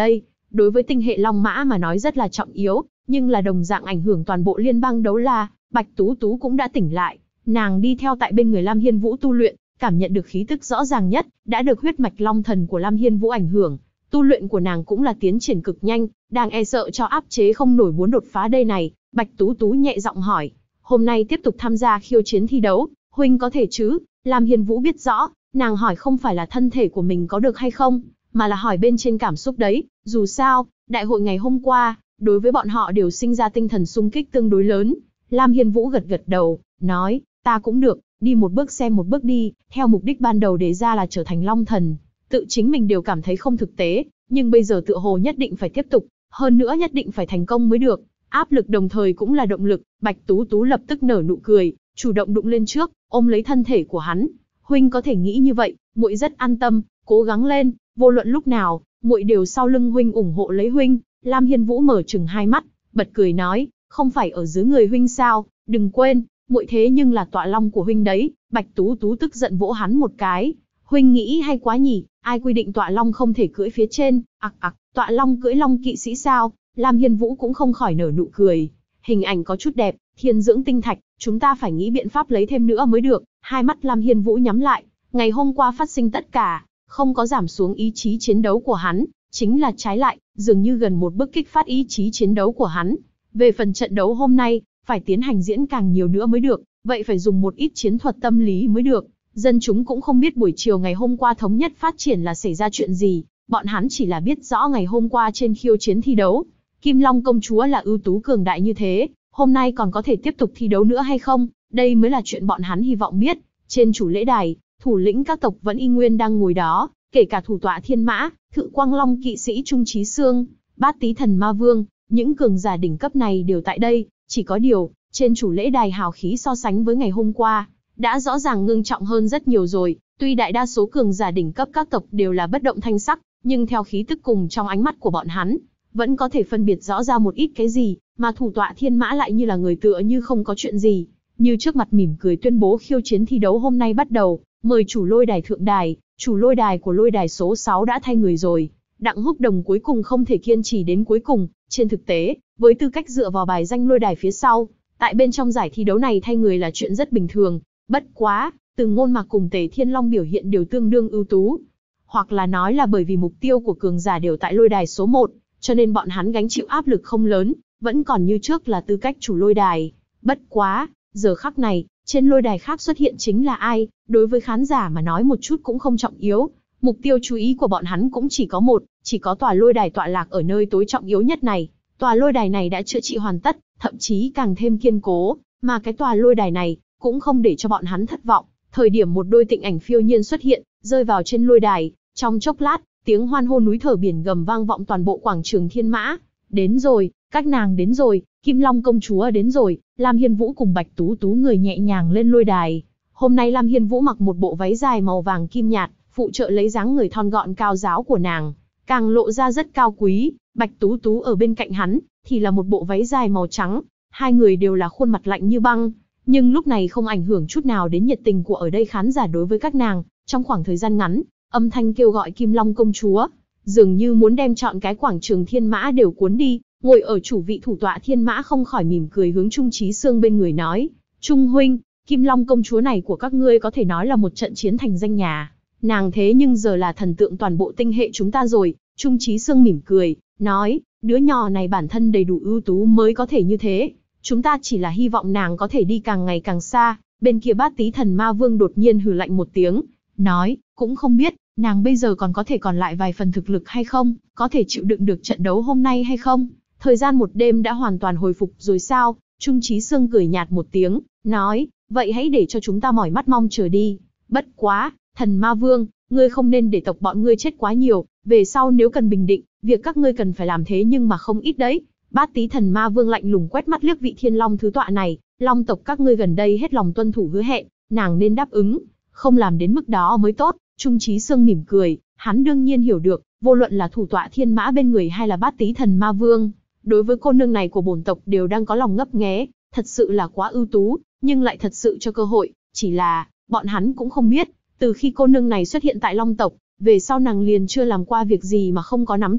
đối với tinh hệ Long Mã mà nói rất là trọng yếu, nhưng là đồng dạng ảnh hưởng toàn bộ liên bang Đấu La. Bạch Tú Tú cũng đã tỉnh lại, nàng đi theo tại bên người Lam Hiên Vũ tu luyện, cảm nhận được khí tức rõ ràng nhất, đã được huyết mạch long thần của Lam Hiên Vũ ảnh hưởng. Tu luyện của nàng cũng là tiến triển cực nhanh, đang e sợ cho áp chế không nổi muốn đột phá đây này. Bạch Tú Tú nhẹ giọng hỏi, hôm nay tiếp tục tham gia khiêu chiến thi đấu, huynh có thể chứ? Lam Hiên Vũ biết rõ, nàng hỏi không phải là thân thể của mình có được hay không, mà là hỏi bên trên cảm xúc đấy. Dù sao, đại hội ngày hôm qua, đối với bọn họ đều sinh ra tinh thần xung kích tương đối lớn. Lam Hiên Vũ gật gật đầu, nói, ta cũng được, đi một bước xem một bước đi, theo mục đích ban đầu đề ra là trở thành Long Thần. Tự chính mình đều cảm thấy không thực tế, nhưng bây giờ tựa hồ nhất định phải tiếp tục, hơn nữa nhất định phải thành công mới được. Áp lực đồng thời cũng là động lực, Bạch Tú Tú lập tức nở nụ cười, chủ động đụng lên trước, ôm lấy thân thể của hắn. Huynh có thể nghĩ như vậy, muội rất an tâm, cố gắng lên, vô luận lúc nào, muội đều sau lưng huynh ủng hộ lấy huynh. Lam Hiên Vũ mở trừng hai mắt, bật cười nói, không phải ở dưới người huynh sao, đừng quên, muội thế nhưng là tọa long của huynh đấy. Bạch Tú Tú tức giận vỗ hắn một cái, huynh nghĩ hay quá nhỉ, ai quy định tọa long không thể cưỡi phía trên, tọa long cưỡi long kỵ sĩ sao? Lam Hiên Vũ cũng không khỏi nở nụ cười, hình ảnh có chút đẹp, thiên dưỡng tinh thạch, chúng ta phải nghĩ biện pháp lấy thêm nữa mới được. Hai mắt Lam Hiên Vũ nhắm lại, ngày hôm qua phát sinh tất cả, không có giảm xuống ý chí chiến đấu của hắn, chính là trái lại, dường như gần một bước kích phát ý chí chiến đấu của hắn. Về phần trận đấu hôm nay, phải tiến hành diễn càng nhiều nữa mới được, vậy phải dùng một ít chiến thuật tâm lý mới được. Dân chúng cũng không biết buổi chiều ngày hôm qua thống nhất phát triển là xảy ra chuyện gì, bọn hắn chỉ là biết rõ ngày hôm qua trên khiêu chiến thi đấu, Kim Long công chúa là ưu tú cường đại như thế, hôm nay còn có thể tiếp tục thi đấu nữa hay không, đây mới là chuyện bọn hắn hy vọng biết. Trên chủ lễ đài, thủ lĩnh các tộc vẫn y nguyên đang ngồi đó, kể cả thủ tọa Thiên Mã, Thự Quang Long kỵ sĩ Trung Chí Xương, Bát Tý Thần Ma Vương, những cường giả đỉnh cấp này đều tại đây. Chỉ có điều, trên chủ lễ đài hào khí so sánh với ngày hôm qua, đã rõ ràng ngưng trọng hơn rất nhiều rồi. Tuy đại đa số cường giả đỉnh cấp các tộc đều là bất động thanh sắc, nhưng theo khí tức cùng trong ánh mắt của bọn hắn, vẫn có thể phân biệt rõ ra một ít cái gì, mà thủ tọa Thiên Mã lại như là người tựa như không có chuyện gì, như trước mặt mỉm cười tuyên bố khiêu chiến thi đấu hôm nay bắt đầu, mời chủ lôi đài thượng đài. Chủ lôi đài của lôi đài số 6 đã thay người rồi, Đặng Húc Đồng cuối cùng không thể kiên trì đến cuối cùng. Trên thực tế, với tư cách dựa vào bài danh lôi đài phía sau, tại bên trong giải thi đấu này thay người là chuyện rất bình thường. Bất quá, từ Ngôn Mạc cùng Tề Thiên Long biểu hiện đều tương đương ưu tú, hoặc là nói là bởi vì mục tiêu của cường giả đều tại lôi đài số 1, cho nên bọn hắn gánh chịu áp lực không lớn, vẫn còn như trước là tư cách chủ lôi đài. Bất quá, giờ khắc này, trên lôi đài khác xuất hiện chính là ai, đối với khán giả mà nói một chút cũng không trọng yếu. Mục tiêu chú ý của bọn hắn cũng chỉ có một, chỉ có tòa lôi đài tọa lạc ở nơi tối trọng yếu nhất này. Tòa lôi đài này đã chữa trị hoàn tất, thậm chí càng thêm kiên cố, mà cái tòa lôi đài này cũng không để cho bọn hắn thất vọng. Thời điểm một đôi tịnh ảnh phiêu nhiên xuất hiện, rơi vào trên lôi đài, trong chốc lát, tiếng hoan hô núi thở biển gầm vang vọng toàn bộ quảng trường Thiên Mã. Đến rồi, các nàng đến rồi, Kim Long công chúa đến rồi. Lam Hiên Vũ cùng Bạch Tú Tú người nhẹ nhàng lên lôi đài. Hôm nay Lam Hiên Vũ mặc một bộ váy dài màu vàng kim nhạt, phụ trợ lấy dáng người thon gọn cao ráo của nàng, càng lộ ra rất cao quý. Bạch Tú Tú ở bên cạnh hắn thì là một bộ váy dài màu trắng, hai người đều là khuôn mặt lạnh như băng, nhưng lúc này không ảnh hưởng chút nào đến nhiệt tình của ở đây khán giả đối với các nàng. Trong khoảng thời gian ngắn, âm thanh kêu gọi Kim Long công chúa dường như muốn đem trọn cái quảng trường Thiên Mã đều cuốn đi. Ngồi ở chủ vị thủ tọa Thiên Mã không khỏi mỉm cười hướng Trung Chí Xương bên người nói, Trung huynh, Kim Long công chúa này của các ngươi có thể nói là một trận chiến thành danh nhà, nàng thế nhưng giờ là thần tượng toàn bộ tinh hệ chúng ta rồi. Trung Chí Xương mỉm cười, nói, đứa nhỏ này bản thân đầy đủ ưu tú mới có thể như thế, chúng ta chỉ là hy vọng nàng có thể đi càng ngày càng xa. Bên kia Bát Tý Thần Ma Vương đột nhiên hừ lạnh một tiếng, nói, cũng không biết, nàng bây giờ còn có thể còn lại vài phần thực lực hay không, có thể chịu đựng được trận đấu hôm nay hay không? Thời gian một đêm đã hoàn toàn hồi phục rồi sao? Trung Chí Xương cười nhạt một tiếng, nói, vậy hãy để cho chúng ta mỏi mắt mong chờ đi. Bất quá, Thần Ma Vương, ngươi không nên để tộc bọn ngươi chết quá nhiều, về sau nếu cần bình định, việc các ngươi cần phải làm thế nhưng mà không ít đấy. Bát Tý Thần Ma Vương lạnh lùng quét mắt liếc vị Thiên Long thứ tọa này, Long tộc các ngươi gần đây hết lòng tuân thủ hứa hẹn, nàng nên đáp ứng, không làm đến mức đó mới tốt. Trung Chí Xương mỉm cười, hắn đương nhiên hiểu được, vô luận là thủ tọa Thiên Mã bên người hay là Bát Tý Thần Ma Vương, đối với cô nương này của bổn tộc đều đang có lòng ngấp nghé, thật sự là quá ưu tú, nhưng lại thật sự cho cơ hội. Chỉ là, bọn hắn cũng không biết, từ khi cô nương này xuất hiện tại Long tộc, về sau nàng liền chưa làm qua việc gì mà không có nắm chắc,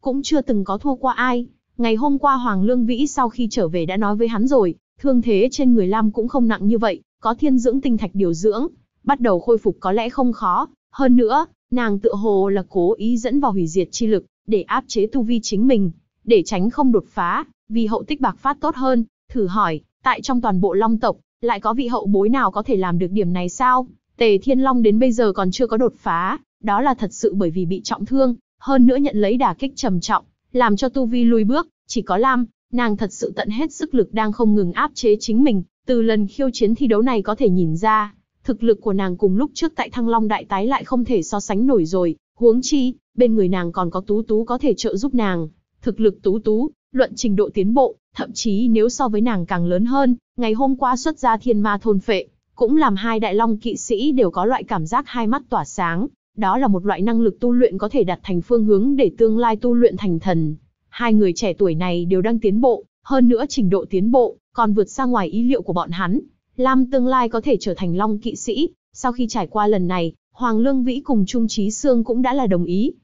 cũng chưa từng có thua qua ai. Ngày hôm qua Hoàng Lương Vĩ sau khi trở về đã nói với hắn rồi, thương thế trên người Lam cũng không nặng như vậy, có thiên dưỡng tinh thạch điều dưỡng, bắt đầu khôi phục có lẽ không khó. Hơn nữa, nàng tựa hồ là cố ý dẫn vào hủy diệt chi lực, để áp chế tu vi chính mình, để tránh không đột phá, vì hậu tích bạc phát tốt hơn. Thử hỏi, tại trong toàn bộ Long tộc, lại có vị hậu bối nào có thể làm được điểm này sao? Tề Thiên Long đến bây giờ còn chưa có đột phá, đó là thật sự bởi vì bị trọng thương, hơn nữa nhận lấy đả kích trầm trọng, làm cho tu vi lùi bước. Chỉ có Lam, nàng thật sự tận hết sức lực đang không ngừng áp chế chính mình. Từ lần khiêu chiến thi đấu này có thể nhìn ra, thực lực của nàng cùng lúc trước tại Thăng Long Đại Tái lại không thể so sánh nổi rồi. Huống chi, bên người nàng còn có Tú Tú có thể trợ giúp nàng. Thực lực Tú Tú, luận trình độ tiến bộ, thậm chí nếu so với nàng càng lớn hơn. Ngày hôm qua xuất ra thiên ma thôn phệ, cũng làm hai đại long kỵ sĩ đều có loại cảm giác hai mắt tỏa sáng. Đó là một loại năng lực tu luyện có thể đặt thành phương hướng để tương lai tu luyện thành thần. Hai người trẻ tuổi này đều đang tiến bộ, hơn nữa trình độ tiến bộ còn vượt xa ngoài ý liệu của bọn hắn. Lam tương lai có thể trở thành long kỵ sĩ, sau khi trải qua lần này, Hoàng Lương Vĩ cùng Trung Chí Sương cũng đã là đồng ý.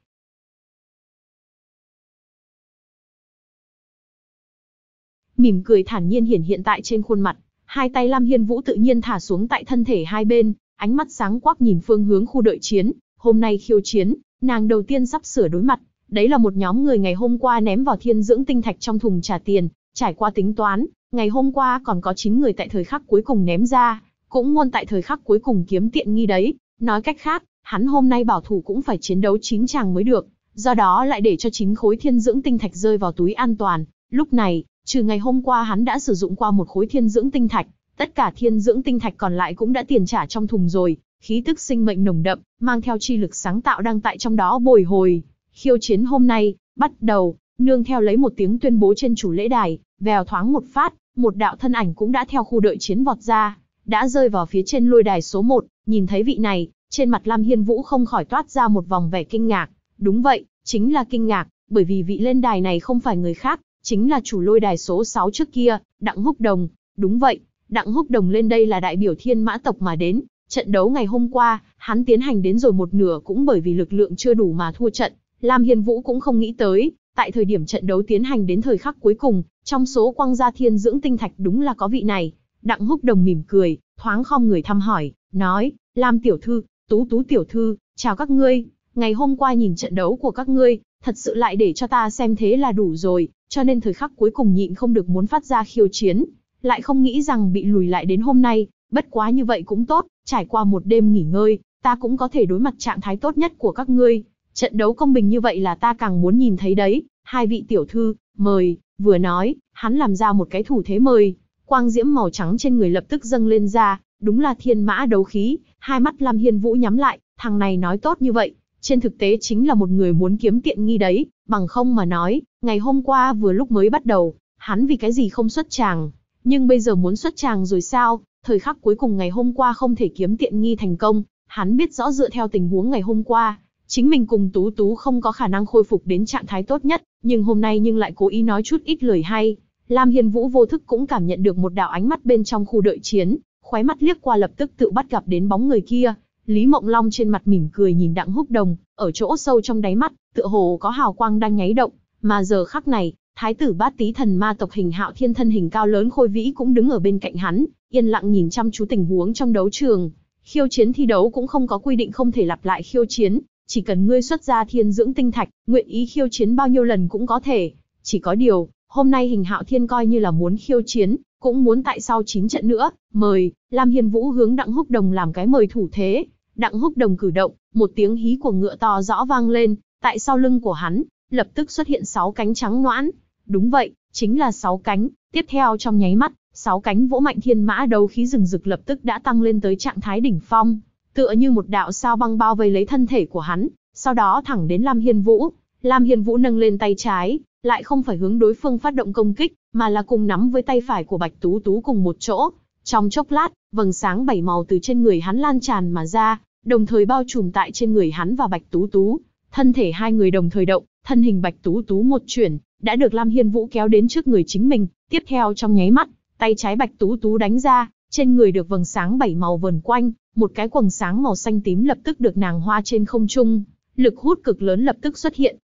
Mỉm cười thản nhiên hiển hiện tại trên khuôn mặt, hai tay Lam Hiên Vũ tự nhiên thả xuống tại thân thể hai bên, ánh mắt sáng quắc nhìn phương hướng khu đợi chiến. Hôm nay khiêu chiến, nàng đầu tiên sắp sửa đối mặt, đấy là một nhóm người ngày hôm qua ném vào thiên dưỡng tinh thạch trong thùng trả tiền. Trải qua tính toán, ngày hôm qua còn có 9 người tại thời khắc cuối cùng ném ra, cũng muốn tại thời khắc cuối cùng kiếm tiện nghi đấy. Nói cách khác, hắn hôm nay bảo thủ cũng phải chiến đấu 9 chàng mới được, do đó lại để cho 9 khối thiên dưỡng tinh thạch rơi vào túi an toàn. Lúc này, trừ ngày hôm qua hắn đã sử dụng qua một khối thiên dưỡng tinh thạch, tất cả thiên dưỡng tinh thạch còn lại cũng đã tiền trả trong thùng rồi. Khí tức sinh mệnh nồng đậm, mang theo chi lực sáng tạo đang tại trong đó bồi hồi. Khiêu chiến hôm nay, bắt đầu. Nương theo lấy một tiếng tuyên bố trên chủ lễ đài, vèo thoáng một phát, một đạo thân ảnh cũng đã theo khu đợi chiến vọt ra, đã rơi vào phía trên lôi đài số 1, nhìn thấy vị này, trên mặt Lam Hiên Vũ không khỏi toát ra một vòng vẻ kinh ngạc. Đúng vậy, chính là kinh ngạc, bởi vì vị lên đài này không phải người khác, chính là chủ lôi đài số 6 trước kia, Đặng Húc Đồng. Đúng vậy, Đặng Húc Đồng lên đây là đại biểu Thiên Mã tộc mà đến. Trận đấu ngày hôm qua, hắn tiến hành đến rồi một nửa cũng bởi vì lực lượng chưa đủ mà thua trận. Lam Hiên Vũ cũng không nghĩ tới, tại thời điểm trận đấu tiến hành đến thời khắc cuối cùng, trong số quăng ra thiên dưỡng tinh thạch đúng là có vị này. Đặng Húc Đồng mỉm cười, thoáng khom người thăm hỏi, nói, Lam tiểu thư, Tú Tú tiểu thư, chào các ngươi. Ngày hôm qua nhìn trận đấu của các ngươi, thật sự lại để cho ta xem thế là đủ rồi, cho nên thời khắc cuối cùng nhịn không được muốn phát ra khiêu chiến. Lại không nghĩ rằng bị lùi lại đến hôm nay, bất quá như vậy cũng tốt, trải qua một đêm nghỉ ngơi, ta cũng có thể đối mặt trạng thái tốt nhất của các ngươi. Trận đấu công bình như vậy là ta càng muốn nhìn thấy đấy. Hai vị tiểu thư, mời. Vừa nói, hắn làm ra một cái thủ thế mời. Quang diễm màu trắng trên người lập tức dâng lên ra, đúng là thiên mã đấu khí. Hai mắt Lam Hiên Vũ nhắm lại, thằng này nói tốt như vậy, trên thực tế chính là một người muốn kiếm tiện nghi đấy. Bằng không mà nói, ngày hôm qua vừa lúc mới bắt đầu, hắn vì cái gì không xuất tràng, nhưng bây giờ muốn xuất tràng rồi sao? Thời khắc cuối cùng ngày hôm qua không thể kiếm tiện nghi thành công, hắn biết rõ dựa theo tình huống ngày hôm qua, chính mình cùng Tú Tú không có khả năng khôi phục đến trạng thái tốt nhất, nhưng hôm nay nhưng lại cố ý nói chút ít lời hay. Lam Hiên Vũ vô thức cũng cảm nhận được một đạo ánh mắt bên trong khu đợi chiến, khóe mắt liếc qua lập tức tự bắt gặp đến bóng người kia. Lý Mộng Long trên mặt mỉm cười nhìn Đặng Húc Đồng, ở chỗ sâu trong đáy mắt, tựa hồ có hào quang đang nháy động, mà giờ khắc này, Thái tử Bát Tý thần ma tộc Hình Hạo Thiên thân hình cao lớn khôi vĩ cũng đứng ở bên cạnh hắn, yên lặng nhìn chăm chú tình huống trong đấu trường. Khiêu chiến thi đấu cũng không có quy định không thể lặp lại khiêu chiến, chỉ cần ngươi xuất ra thiên dưỡng tinh thạch, nguyện ý khiêu chiến bao nhiêu lần cũng có thể. Chỉ có điều, hôm nay Hình Hạo Thiên coi như là muốn khiêu chiến, cũng muốn tại sau 9 trận nữa, mời. Lam Hiên Vũ hướng Đặng Húc Đồng làm cái mời thủ thế. Đặng Húc Đồng cử động, một tiếng hí của ngựa to rõ vang lên, tại sau lưng của hắn, lập tức xuất hiện 6 cánh trắng nõn. Đúng vậy, chính là 6 cánh. Tiếp theo trong nháy mắt, 6 cánh vỗ mạnh thiên mã đấu khí rừng rực lập tức đã tăng lên tới trạng thái đỉnh phong, tựa như một đạo sao băng bao vây lấy thân thể của hắn, sau đó thẳng đến Lam Hiên Vũ. Lam Hiên Vũ nâng lên tay trái, lại không phải hướng đối phương phát động công kích, mà là cùng nắm với tay phải của Bạch Tú Tú cùng một chỗ. Trong chốc lát, vầng sáng 7 màu từ trên người hắn lan tràn mà ra, đồng thời bao trùm tại trên người hắn và Bạch Tú Tú. Thân thể hai người đồng thời động, thân hình Bạch Tú Tú một chuyển, đã được Lam Hiên Vũ kéo đến trước người chính mình. Tiếp theo trong nháy mắt, tay trái Bạch Tú Tú đánh ra, trên người được vầng sáng 7 màu vần quanh, một cái quầng sáng màu xanh tím lập tức được nàng hoa trên không trung. Lực hút cực lớn lập tức xuất hiện,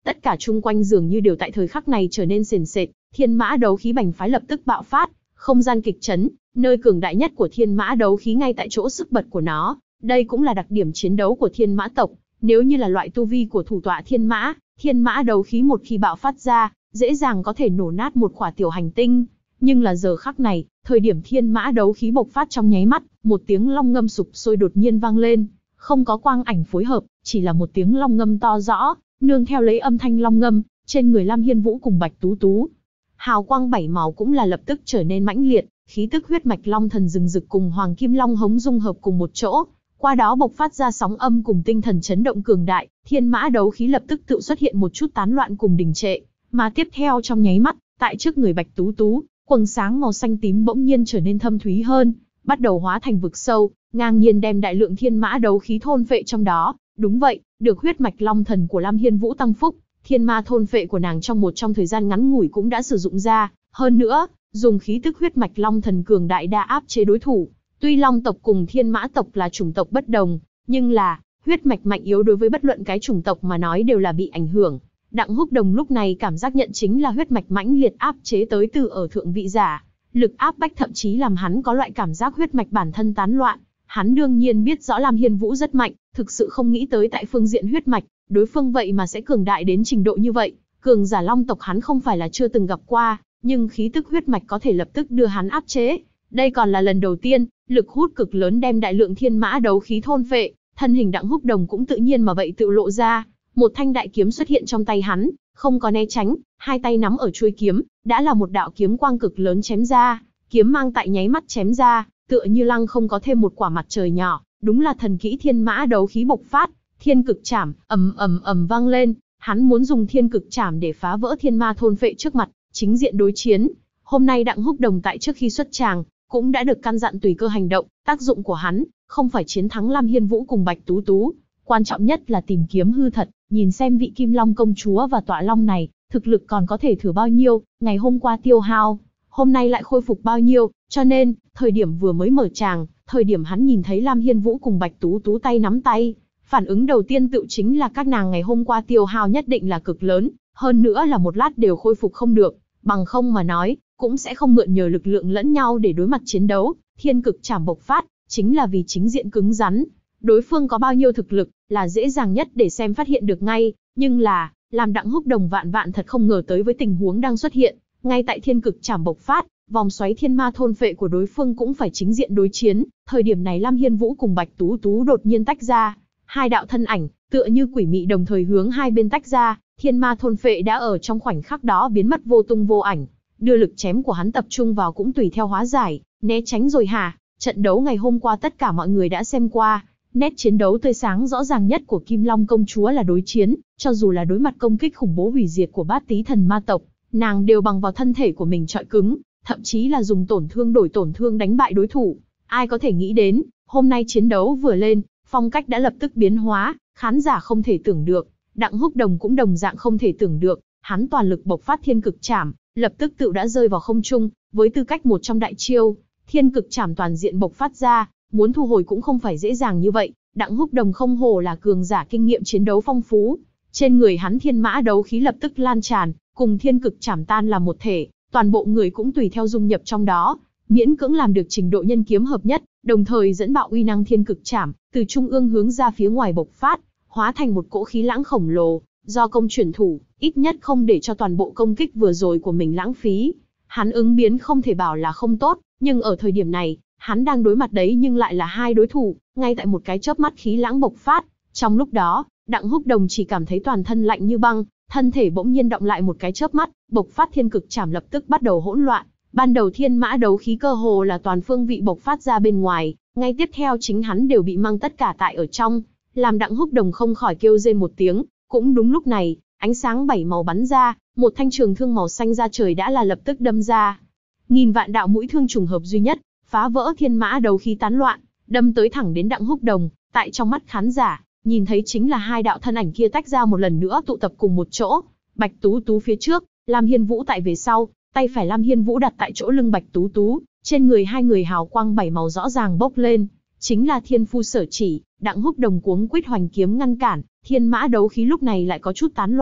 Tất cả chung quanh dường như đều tại thời khắc này trở nên sền sệt, Thiên Mã đấu khí bành phái lập tức bạo phát, không gian kịch chấn, nơi cường đại nhất của Thiên Mã đấu khí ngay tại chỗ sức bật của nó. Đây cũng là đặc điểm chiến đấu của Thiên Mã tộc. Nếu như là loại tu vi của thủ tọa Thiên Mã đấu khí một khi bạo phát ra, dễ dàng có thể nổ nát một khỏa tiểu hành tinh. Nhưng là giờ khắc này, thời điểm Thiên Mã đấu khí bộc phát trong nháy mắt, một tiếng long ngâm sục sôi đột nhiên vang lên, không có quang ảnh phối hợp, chỉ là một tiếng long ngâm to rõ, nương theo lấy âm thanh long ngâm, trên người Lam Hiên Vũ cùng Bạch Tú Tú, hào quang bảy màu cũng là lập tức trở nên mãnh liệt, khí tức huyết mạch long thần rừng rực cùng hoàng kim long hống dung hợp cùng một chỗ, qua đó bộc phát ra sóng âm cùng tinh thần chấn động cường đại, Thiên Mã đấu khí lập tức tự xuất hiện một chút tán loạn cùng đình trệ, mà tiếp theo trong nháy mắt, tại trước người Bạch Tú Tú, quầng sáng màu xanh tím bỗng nhiên trở nên thâm thúy hơn, bắt đầu hóa thành vực sâu, ngang nhiên đem đại lượng Thiên Mã đấu khí thôn phệ trong đó. Đúng vậy, được huyết mạch long thần của Lam Hiên Vũ tăng phúc, thiên ma thôn phệ của nàng trong thời gian ngắn ngủi cũng đã sử dụng ra, hơn nữa, dùng khí tức huyết mạch long thần cường đại đã áp chế đối thủ. Tuy Long tộc cùng Thiên Mã tộc là chủng tộc bất đồng, nhưng là huyết mạch mạnh yếu đối với bất luận cái chủng tộc mà nói đều là bị ảnh hưởng. Đặng Húc Đồng lúc này cảm giác nhận chính là huyết mạch mãnh liệt áp chế tới từ ở thượng vị giả, lực áp bách thậm chí làm hắn có loại cảm giác huyết mạch bản thân tán loạn. Hắn đương nhiên biết rõ Lam Hiên Vũ rất mạnh, thực sự không nghĩ tới tại phương diện huyết mạch, đối phương vậy mà sẽ cường đại đến trình độ như vậy. Cường giả Long tộc hắn không phải là chưa từng gặp qua, nhưng khí tức huyết mạch có thể lập tức đưa hắn áp chế. Đây còn là lần đầu tiên, lực hút cực lớn đem đại lượng Thiên Mã đấu khí thôn phệ, thân hình Đặng Húc Đồng cũng tự nhiên mà vậy tự lộ ra. Một thanh đại kiếm xuất hiện trong tay hắn, không có né tránh, hai tay nắm ở chuôi kiếm, đã là một đạo kiếm quang cực lớn chém ra, kiếm mang tại nháy mắt chém ra, tựa như lăng không có thêm một quả mặt trời nhỏ, đúng là thần kỹ Thiên Mã đấu khí bộc phát, Thiên Cực Trảm, ầm ầm ầm vang lên, hắn muốn dùng Thiên Cực Trảm để phá vỡ thiên ma thôn phệ trước mặt, chính diện đối chiến. Hôm nay Đặng Húc Đồng tại trước khi xuất tràng, cũng đã được căn dặn tùy cơ hành động, tác dụng của hắn không phải chiến thắng Lam Hiên Vũ cùng Bạch Tú Tú, quan trọng nhất là tìm kiếm hư thật, nhìn xem vị Kim Long công chúa và tọa long này, thực lực còn có thể thử bao nhiêu, ngày hôm qua tiêu hao, hôm nay lại khôi phục bao nhiêu, cho nên, thời điểm vừa mới mở tràng, thời điểm hắn nhìn thấy Lam Hiên Vũ cùng Bạch Tú Tú tay nắm tay, phản ứng đầu tiên tự chính là các nàng ngày hôm qua tiêu hao nhất định là cực lớn, hơn nữa là một lát đều khôi phục không được, bằng không mà nói, cũng sẽ không mượn nhờ lực lượng lẫn nhau để đối mặt chiến đấu. Thiên Cực Trảm bộc phát, chính là vì chính diện cứng rắn. Đối phương có bao nhiêu thực lực, là dễ dàng nhất để xem phát hiện được ngay, nhưng là, làm Đặng Húc Đồng vạn thật không ngờ tới với tình huống đang xuất hiện, ngay tại Thiên Cực Trảm bộc phát, vòng xoáy thiên ma thôn phệ của đối phương cũng phải chính diện đối chiến, thời điểm này Lam Hiên Vũ cùng Bạch Tú Tú đột nhiên tách ra, hai đạo thân ảnh, tựa như quỷ mị đồng thời hướng hai bên tách ra, thiên ma thôn phệ đã ở trong khoảnh khắc đó biến mất vô tung vô ảnh, đưa lực chém của hắn tập trung vào cũng tùy theo hóa giải, né tránh rồi hả? Trận đấu ngày hôm qua tất cả mọi người đã xem qua, nét chiến đấu tươi sáng rõ ràng nhất của Kim Long công chúa là đối chiến, cho dù là đối mặt công kích khủng bố hủy diệt của Bát Tý thần ma tộc, nàng đều bằng vào thân thể của mình chọi cứng, thậm chí là dùng tổn thương đổi tổn thương đánh bại đối thủ. Ai có thể nghĩ đến, hôm nay chiến đấu vừa lên, phong cách đã lập tức biến hóa, khán giả không thể tưởng được, Đặng Húc Đồng cũng đồng dạng không thể tưởng được, hắn toàn lực bộc phát Thiên Cực Trảm, lập tức tự đã rơi vào không trung, với tư cách một trong đại chiêu, Thiên Cực Trảm toàn diện bộc phát ra, muốn thu hồi cũng không phải dễ dàng như vậy. Đặng Húc Đồng không hổ là cường giả kinh nghiệm chiến đấu phong phú, trên người hắn thiên mã đấu khí lập tức lan tràn, cùng Thiên Cực Trảm tan làm một thể, toàn bộ người cũng tùy theo dung nhập trong đó, miễn cưỡng làm được trình độ nhân kiếm hợp nhất, đồng thời dẫn bạo uy năng Thiên Cực Trảm từ trung ương hướng ra phía ngoài bộc phát, hóa thành một cỗ khí lãng khổng lồ, do công chuyển thủ, ít nhất không để cho toàn bộ công kích vừa rồi của mình lãng phí. Hắn ứng biến không thể bảo là không tốt, nhưng ở thời điểm này, hắn đang đối mặt đấy nhưng lại là hai đối thủ, ngay tại một cái chớp mắt khí lãng bộc phát. Trong lúc đó, Đặng Húc Đồng chỉ cảm thấy toàn thân lạnh như băng, thân thể bỗng nhiên động lại một cái chớp mắt, bộc phát Thiên Cực Trảm lập tức bắt đầu hỗn loạn. Ban đầu thiên mã đấu khí cơ hồ là toàn phương vị bộc phát ra bên ngoài, ngay tiếp theo chính hắn đều bị mang tất cả tại ở trong, làm Đặng Húc Đồng không khỏi kêu rên một tiếng. Cũng đúng lúc này, ánh sáng bảy màu bắn ra, một thanh trường thương màu xanh ra trời đã là lập tức đâm ra. Nghìn vạn đạo mũi thương trùng hợp duy nhất, phá vỡ thiên mã đấu khí tán loạn, đâm tới thẳng đến Đặng Húc Đồng. Tại trong mắt khán giả, nhìn thấy chính là hai đạo thân ảnh kia tách ra một lần nữa tụ tập cùng một chỗ. Bạch Tú Tú phía trước, Lam Hiên Vũ tại về sau, tay phải Lam Hiên Vũ đặt tại chỗ lưng Bạch Tú Tú, trên người hai người hào quang bảy màu rõ ràng bốc lên, chính là thiên phu sở chỉ. Đặng Húc Đồng cuống quýt hoành kiếm ngăn cản, thiên mã đấu khí lúc này lại có chút tán loạn,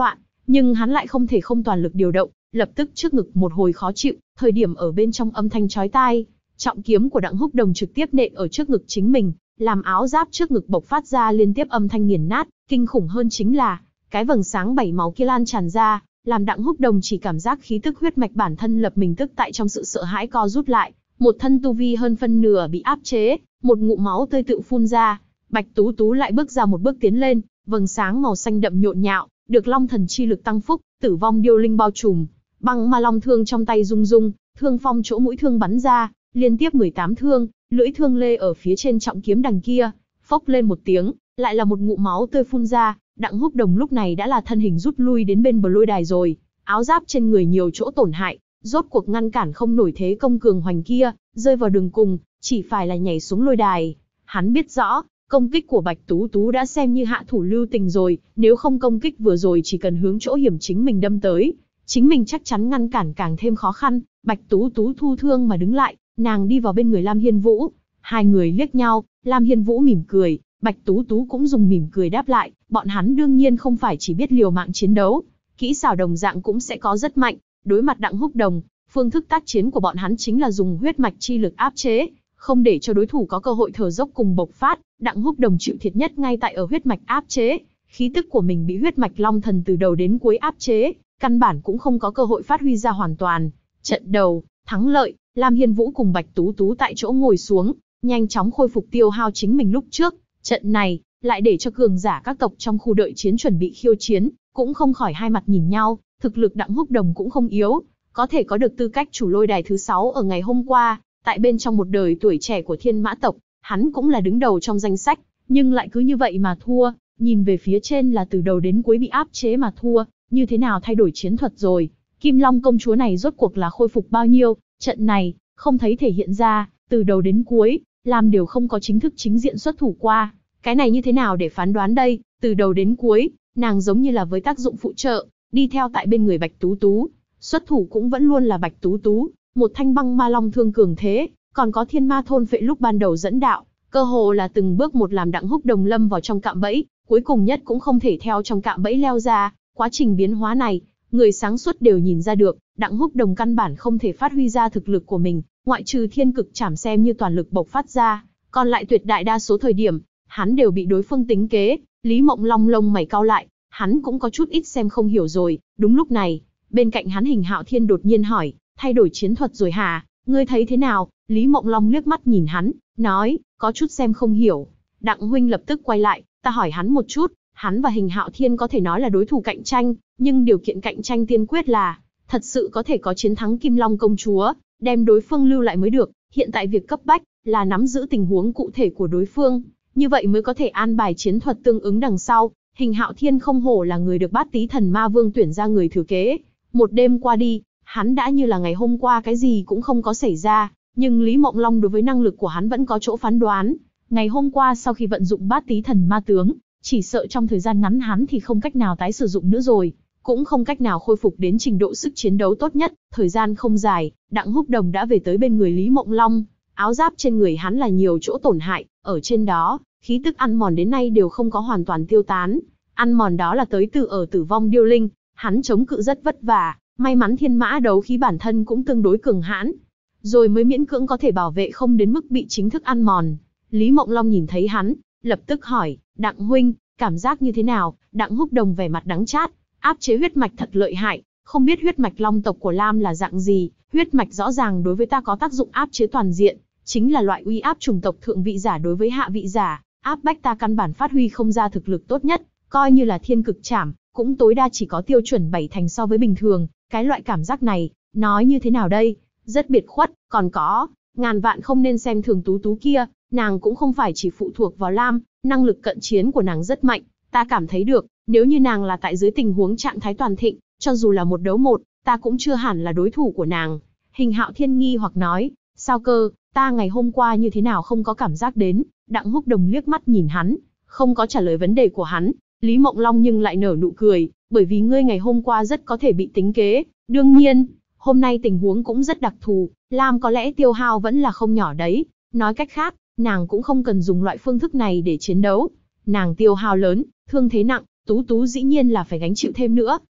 nhưng hắn lại không thể không toàn lực điều động, lập tức trước ngực một hồi khó chịu, thời điểm ở bên trong âm thanh chói tai, trọng kiếm của Đặng Húc Đồng trực tiếp nện ở trước ngực chính mình, làm áo giáp trước ngực bộc phát ra liên tiếp âm thanh nghiền nát, kinh khủng hơn chính là, cái vầng sáng bảy máu kia lan tràn ra, làm Đặng Húc Đồng chỉ cảm giác khí tức huyết mạch bản thân lập mình tức tại trong sự sợ hãi co rút lại, một thân tu vi hơn phân nửa bị áp chế, một ngụm máu tươi tự phun ra. Bạch Tú Tú lại bước ra một bước tiến lên, vầng sáng màu xanh đậm nhộn nhạo, được long thần chi lực tăng phúc, tử vong điêu linh bao trùm. Băng ma long thương trong tay rung rung, thương phong chỗ mũi thương bắn ra, liên tiếp 18 thương, lưỡi thương lê ở phía trên trọng kiếm đằng kia, phốc lên một tiếng, lại là một ngụm máu tươi phun ra. Đặng Húc Đồng lúc này đã là thân hình rút lui đến bên bờ lôi đài rồi, áo giáp trên người nhiều chỗ tổn hại, rốt cuộc ngăn cản không nổi thế công cường hoành kia, rơi vào đường cùng, chỉ phải là nhảy xuống lôi đài. Hắn biết rõ, công kích của Bạch Tú Tú đã xem như hạ thủ lưu tình rồi, nếu không công kích vừa rồi chỉ cần hướng chỗ hiểm chính mình đâm tới, chính mình chắc chắn ngăn cản càng thêm khó khăn. Bạch Tú Tú thu thương mà đứng lại, nàng đi vào bên người Lam Hiên Vũ, hai người liếc nhau, Lam Hiên Vũ mỉm cười, Bạch Tú Tú cũng dùng mỉm cười đáp lại, bọn hắn đương nhiên không phải chỉ biết liều mạng chiến đấu, kỹ xảo đồng dạng cũng sẽ có rất mạnh. Đối mặt Đặng Húc Đồng, phương thức tác chiến của bọn hắn chính là dùng huyết mạch chi lực áp chế, không để cho đối thủ có cơ hội thở dốc cùng bộc phát. Đặng Húc Đồng chịu thiệt nhất ngay tại ở huyết mạch áp chế, khí tức của mình bị huyết mạch long thần từ đầu đến cuối áp chế, căn bản cũng không có cơ hội phát huy ra hoàn toàn. Trận đầu, thắng lợi, Lam Hiên Vũ cùng Bạch Tú Tú tại chỗ ngồi xuống, nhanh chóng khôi phục tiêu hao chính mình lúc trước. Trận này, lại để cho cường giả các tộc trong khu đợi chiến chuẩn bị khiêu chiến, cũng không khỏi hai mặt nhìn nhau, thực lực Đặng Húc Đồng cũng không yếu, có thể có được tư cách chủ lôi đài thứ 6 ở ngày hôm qua, tại bên trong một đời tuổi trẻ của Thiên Mã tộc, hắn cũng là đứng đầu trong danh sách, nhưng lại cứ như vậy mà thua, nhìn về phía trên là từ đầu đến cuối bị áp chế mà thua, như thế nào thay đổi chiến thuật rồi, Kim Long công chúa này rốt cuộc là khôi phục bao nhiêu, trận này, không thấy thể hiện ra, từ đầu đến cuối, làm đều không có chính thức chính diện xuất thủ qua, cái này như thế nào để phán đoán đây, từ đầu đến cuối, nàng giống như là với tác dụng phụ trợ, đi theo tại bên người Bạch Tú Tú, xuất thủ cũng vẫn luôn là Bạch Tú Tú, một thanh băng ma long thương cường thế, còn có thiên ma thôn phệ lúc ban đầu dẫn đạo, cơ hồ là từng bước một làm Đặng Húc Đồng lâm vào trong cạm bẫy, cuối cùng nhất cũng không thể theo trong cạm bẫy leo ra. Quá trình biến hóa này, người sáng suốt đều nhìn ra được, Đặng Húc Đồng căn bản không thể phát huy ra thực lực của mình, ngoại trừ thiên cực trảm xem như toàn lực bộc phát ra, còn lại tuyệt đại đa số thời điểm, hắn đều bị đối phương tính kế. Lý Mộng Long lông mày cau lại, hắn cũng có chút ít xem không hiểu rồi. Đúng lúc này, bên cạnh hắn Hình Hạo Thiên đột nhiên hỏi, thay đổi chiến thuật rồi hả? Ngươi thấy thế nào? Lý Mộng Long liếc mắt nhìn hắn, nói, có chút xem không hiểu. Đặng huynh lập tức quay lại, ta hỏi hắn một chút, hắn và Hình Hạo Thiên có thể nói là đối thủ cạnh tranh, nhưng điều kiện cạnh tranh tiên quyết là, thật sự có thể có chiến thắng Kim Long công chúa, đem đối phương lưu lại mới được. Hiện tại việc cấp bách là nắm giữ tình huống cụ thể của đối phương, như vậy mới có thể an bài chiến thuật tương ứng đằng sau. Hình Hạo Thiên không hổ là người được Bát Tý Thần Ma Vương tuyển ra người thừa kế. Một đêm qua đi, hắn đã như là ngày hôm qua cái gì cũng không có xảy ra, nhưng Lý Mộng Long đối với năng lực của hắn vẫn có chỗ phán đoán. Ngày hôm qua sau khi vận dụng Bát Tý Thần Ma Tướng, chỉ sợ trong thời gian ngắn hắn thì không cách nào tái sử dụng nữa rồi, cũng không cách nào khôi phục đến trình độ sức chiến đấu tốt nhất. Thời gian không dài, Đặng Húc Đồng đã về tới bên người Lý Mộng Long. Áo giáp trên người hắn là nhiều chỗ tổn hại, ở trên đó, khí tức ăn mòn đến nay đều không có hoàn toàn tiêu tán. Ăn mòn đó là tới từ ở tử vong điêu linh, hắn chống cự rất vất vả, may mắn thiên mã đấu khí bản thân cũng tương đối cường hãn, rồi mới miễn cưỡng có thể bảo vệ không đến mức bị chính thức ăn mòn. Lý Mộng Long nhìn thấy hắn, lập tức hỏi, Đặng huynh, cảm giác như thế nào? Đặng Húc Đồng vẻ mặt đắng chát, áp chế huyết mạch thật lợi hại, không biết huyết mạch long tộc của Lam là dạng gì, huyết mạch rõ ràng đối với ta có tác dụng áp chế toàn diện, chính là loại uy áp chủng tộc thượng vị giả đối với hạ vị giả, áp bách ta căn bản phát huy không ra thực lực tốt nhất, coi như là thiên cực trảm, cũng tối đa chỉ có tiêu chuẩn 7 thành so với bình thường. Cái loại cảm giác này, nói như thế nào đây? Rất biệt khuất. Còn có, ngàn vạn không nên xem thường Tú Tú kia, nàng cũng không phải chỉ phụ thuộc vào Lam, năng lực cận chiến của nàng rất mạnh, ta cảm thấy được, nếu như nàng là tại dưới tình huống trạng thái toàn thịnh, cho dù là 1 đấu 1, ta cũng chưa hẳn là đối thủ của nàng. Hình Hạo Thiên nghi hoặc nói, sao cơ, ta ngày hôm qua như thế nào không có cảm giác đến? Đặng Húc Đồng liếc mắt nhìn hắn, không có trả lời vấn đề của hắn. Lý Mộng Long nhưng lại nở nụ cười, bởi vì ngươi ngày hôm qua rất có thể bị tính kế, đương nhiên, hôm nay tình huống cũng rất đặc thù, Lam có lẽ tiêu hao vẫn là không nhỏ đấy, nói cách khác, nàng cũng không cần dùng loại phương thức này để chiến đấu. Nàng tiêu hao lớn, thương thế nặng, Tú Tú dĩ nhiên là phải gánh chịu thêm nữa,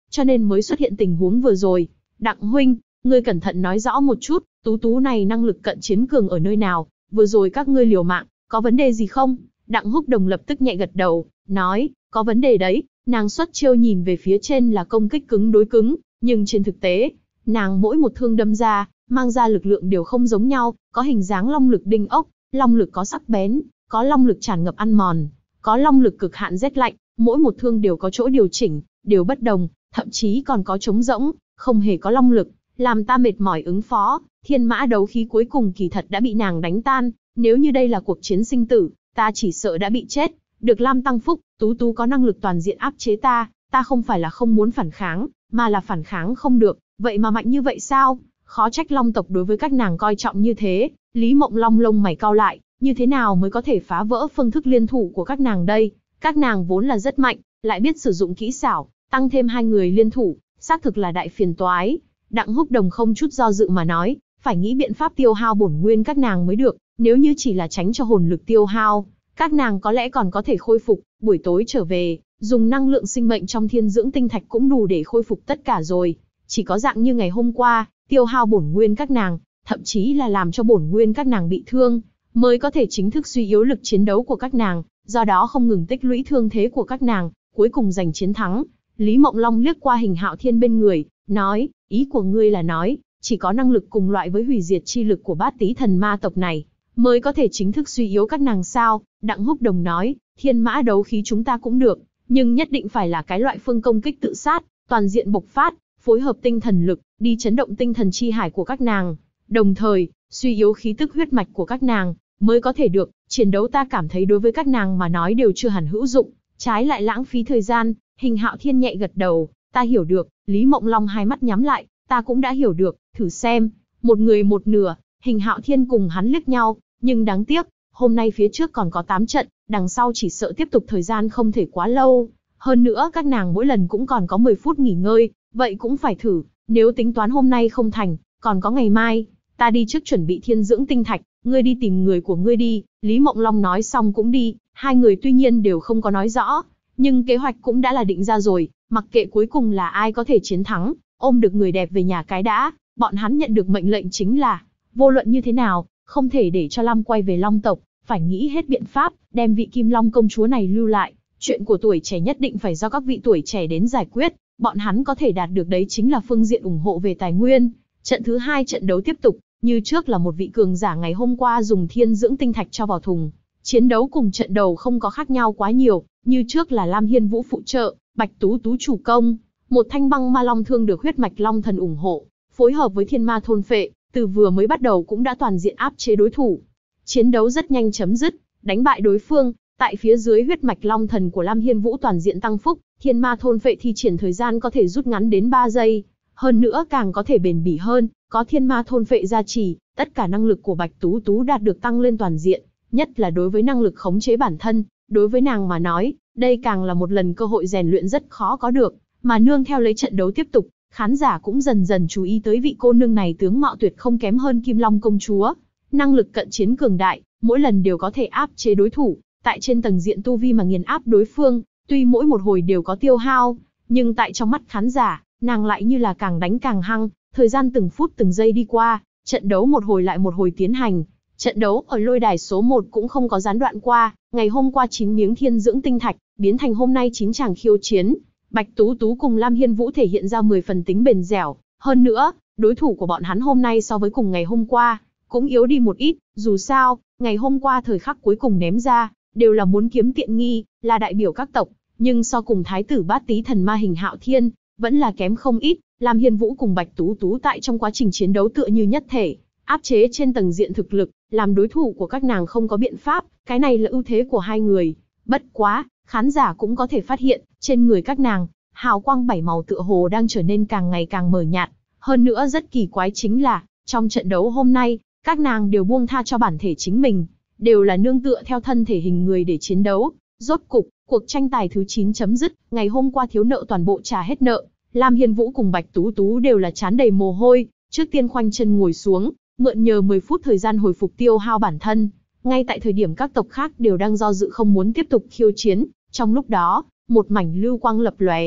cho nên mới xuất hiện tình huống vừa rồi. Đặng huynh, ngươi cẩn thận nói rõ một chút, Tú Tú này năng lực cận chiến cường ở nơi nào, vừa rồi các ngươi liều mạng, có vấn đề gì không? Đặng Húc Đồng lập tức nhẹ gật đầu, nói, có vấn đề đấy, nàng xuất chiêu nhìn về phía trên là công kích cứng đối cứng, nhưng trên thực tế, nàng mỗi một thương đâm ra, mang ra lực lượng đều không giống nhau, có hình dáng long lực đinh ốc, long lực có sắc bén, có long lực tràn ngập ăn mòn, có long lực cực hạn rét lạnh, mỗi một thương đều có chỗ điều chỉnh, đều bất đồng, thậm chí còn có trống rỗng, không hề có long lực, làm ta mệt mỏi ứng phó. Thiên mã đấu khí cuối cùng kỳ thật đã bị nàng đánh tan, nếu như đây là cuộc chiến sinh tử, ta chỉ sợ đã bị chết. Được Lam tăng phúc, Tú Tú có năng lực toàn diện áp chế ta không phải là không muốn phản kháng, mà là phản kháng không được, vậy mà mạnh như vậy sao? Khó trách Long tộc đối với các nàng coi trọng như thế. Lý Mộng Long lông mày cau lại, như thế nào mới có thể phá vỡ phương thức liên thủ của các nàng đây? Các nàng vốn là rất mạnh, lại biết sử dụng kỹ xảo, tăng thêm hai người liên thủ, xác thực là đại phiền toái. Đặng Húc Đồng không chút do dự mà nói, phải nghĩ biện pháp tiêu hao bổn nguyên các nàng mới được, nếu như chỉ là tránh cho hồn lực tiêu hao, các nàng có lẽ còn có thể khôi phục, buổi tối trở về, dùng năng lượng sinh mệnh trong thiên dưỡng tinh thạch cũng đủ để khôi phục tất cả rồi. Chỉ có dạng như ngày hôm qua, tiêu hao bổn nguyên các nàng, thậm chí là làm cho bổn nguyên các nàng bị thương, mới có thể chính thức suy yếu lực chiến đấu của các nàng, do đó không ngừng tích lũy thương thế của các nàng, cuối cùng giành chiến thắng. Lý Mộng Long liếc qua Hình Hạo Thiên bên người, nói, ý của ngươi là nói, chỉ có năng lực cùng loại với hủy diệt chi lực của bát tý thần ma tộc này, mới có thể chính thức suy yếu các nàng sao? Đặng Húc Đồng nói, thiên mã đấu khí chúng ta cũng được, nhưng nhất định phải là cái loại phương công kích tự sát, toàn diện bộc phát, phối hợp tinh thần lực, đi chấn động tinh thần chi hải của các nàng, đồng thời, suy yếu khí tức huyết mạch của các nàng, mới có thể được. Chiến đấu ta cảm thấy đối với các nàng mà nói đều chưa hẳn hữu dụng, trái lại lãng phí thời gian. Hình Hạo Thiên nhẹ gật đầu, ta hiểu được. Lý Mộng Long hai mắt nhắm lại, ta cũng đã hiểu được, thử xem. Một người một nửa. Hình Hạo Thiên cùng hắn liếc nhau, nhưng đáng tiếc, hôm nay phía trước còn có 8 trận, đằng sau chỉ sợ tiếp tục thời gian không thể quá lâu. Hơn nữa các nàng mỗi lần cũng còn có 10 phút nghỉ ngơi, vậy cũng phải thử, nếu tính toán hôm nay không thành, còn có ngày mai, ta đi trước chuẩn bị thiên dưỡng tinh thạch, ngươi đi tìm người của ngươi đi. Lý Mộng Long nói xong cũng đi, hai người tuy nhiên đều không có nói rõ, nhưng kế hoạch cũng đã là định ra rồi, mặc kệ cuối cùng là ai có thể chiến thắng, ôm được người đẹp về nhà cái đã, bọn hắn nhận được mệnh lệnh chính là, vô luận như thế nào, không thể để cho Lam quay về Long tộc, phải nghĩ hết biện pháp, đem vị Kim Long công chúa này lưu lại. Chuyện của tuổi trẻ nhất định phải do các vị tuổi trẻ đến giải quyết, bọn hắn có thể đạt được đấy chính là phương diện ủng hộ về tài nguyên. Trận thứ 2 trận đấu tiếp tục, như trước là một vị cường giả ngày hôm qua dùng thiên dưỡng tinh thạch cho vào thùng. Chiến đấu cùng trận đầu không có khác nhau quá nhiều, như trước là Lam Hiên Vũ phụ trợ, Bạch Tú Tú chủ công. Một thanh băng ma long thương được huyết mạch long thần ủng hộ, phối hợp với thiên ma thôn phệ, từ vừa mới bắt đầu cũng đã toàn diện áp chế đối thủ. Chiến đấu rất nhanh chấm dứt, đánh bại đối phương. Tại phía dưới huyết mạch long thần của Lam Hiên Vũ toàn diện tăng phúc, thiên ma thôn phệ thi triển thời gian có thể rút ngắn đến 3 giây. Hơn nữa càng có thể bền bỉ hơn, có thiên ma thôn phệ gia trì, tất cả năng lực của Bạch Tú Tú đạt được tăng lên toàn diện, nhất là đối với năng lực khống chế bản thân, đối với nàng mà nói, đây càng là một lần cơ hội rèn luyện rất khó có được, mà nương theo lấy trận đấu tiếp tục, khán giả cũng dần dần chú ý tới vị cô nương này tướng mạo tuyệt không kém hơn Kim Long công chúa, năng lực cận chiến cường đại, mỗi lần đều có thể áp chế đối thủ, tại trên tầng diện tu vi mà nghiền áp đối phương, tuy mỗi một hồi đều có tiêu hao, nhưng tại trong mắt khán giả, nàng lại như là càng đánh càng hăng, thời gian từng phút từng giây đi qua, trận đấu một hồi lại một hồi tiến hành. Trận đấu ở lôi đài số 1 cũng không có gián đoạn qua, ngày hôm qua 9 miếng thiên dưỡng tinh thạch, biến thành hôm nay 9 chàng khiêu chiến. Bạch Tú Tú cùng Lam Hiên Vũ thể hiện ra 10 phần tính bền dẻo, hơn nữa, đối thủ của bọn hắn hôm nay so với cùng ngày hôm qua, cũng yếu đi một ít, dù sao, ngày hôm qua thời khắc cuối cùng ném ra, đều là muốn kiếm tiện nghi, là đại biểu các tộc, nhưng so cùng thái tử bát tý thần ma Hình Hạo Thiên, vẫn là kém không ít. Lam Hiên Vũ cùng Bạch Tú Tú tại trong quá trình chiến đấu tựa như nhất thể, áp chế trên tầng diện thực lực, làm đối thủ của các nàng không có biện pháp, cái này là ưu thế của hai người. Bất quá, khán giả cũng có thể phát hiện, trên người các nàng, hào quang 7 màu tựa hồ đang trở nên càng ngày càng mờ nhạt. Hơn nữa rất kỳ quái chính là, trong trận đấu hôm nay, các nàng đều buông tha cho bản thể chính mình, đều là nương tựa theo thân thể hình người để chiến đấu. Rốt cục, cuộc tranh tài thứ 9 chấm dứt, ngày hôm qua thiếu nợ toàn bộ trả hết nợ. Lam Hiên Vũ cùng Bạch Tú Tú đều là trán đầy mồ hôi, trước tiên khoanh chân ngồi xuống, mượn nhờ 10 phút thời gian hồi phục tiêu hao bản thân. Ngay tại thời điểm các tộc khác đều đang do dự không muốn tiếp tục khiêu chiến, trong lúc đó, một mảnh lưu quang lập lòe,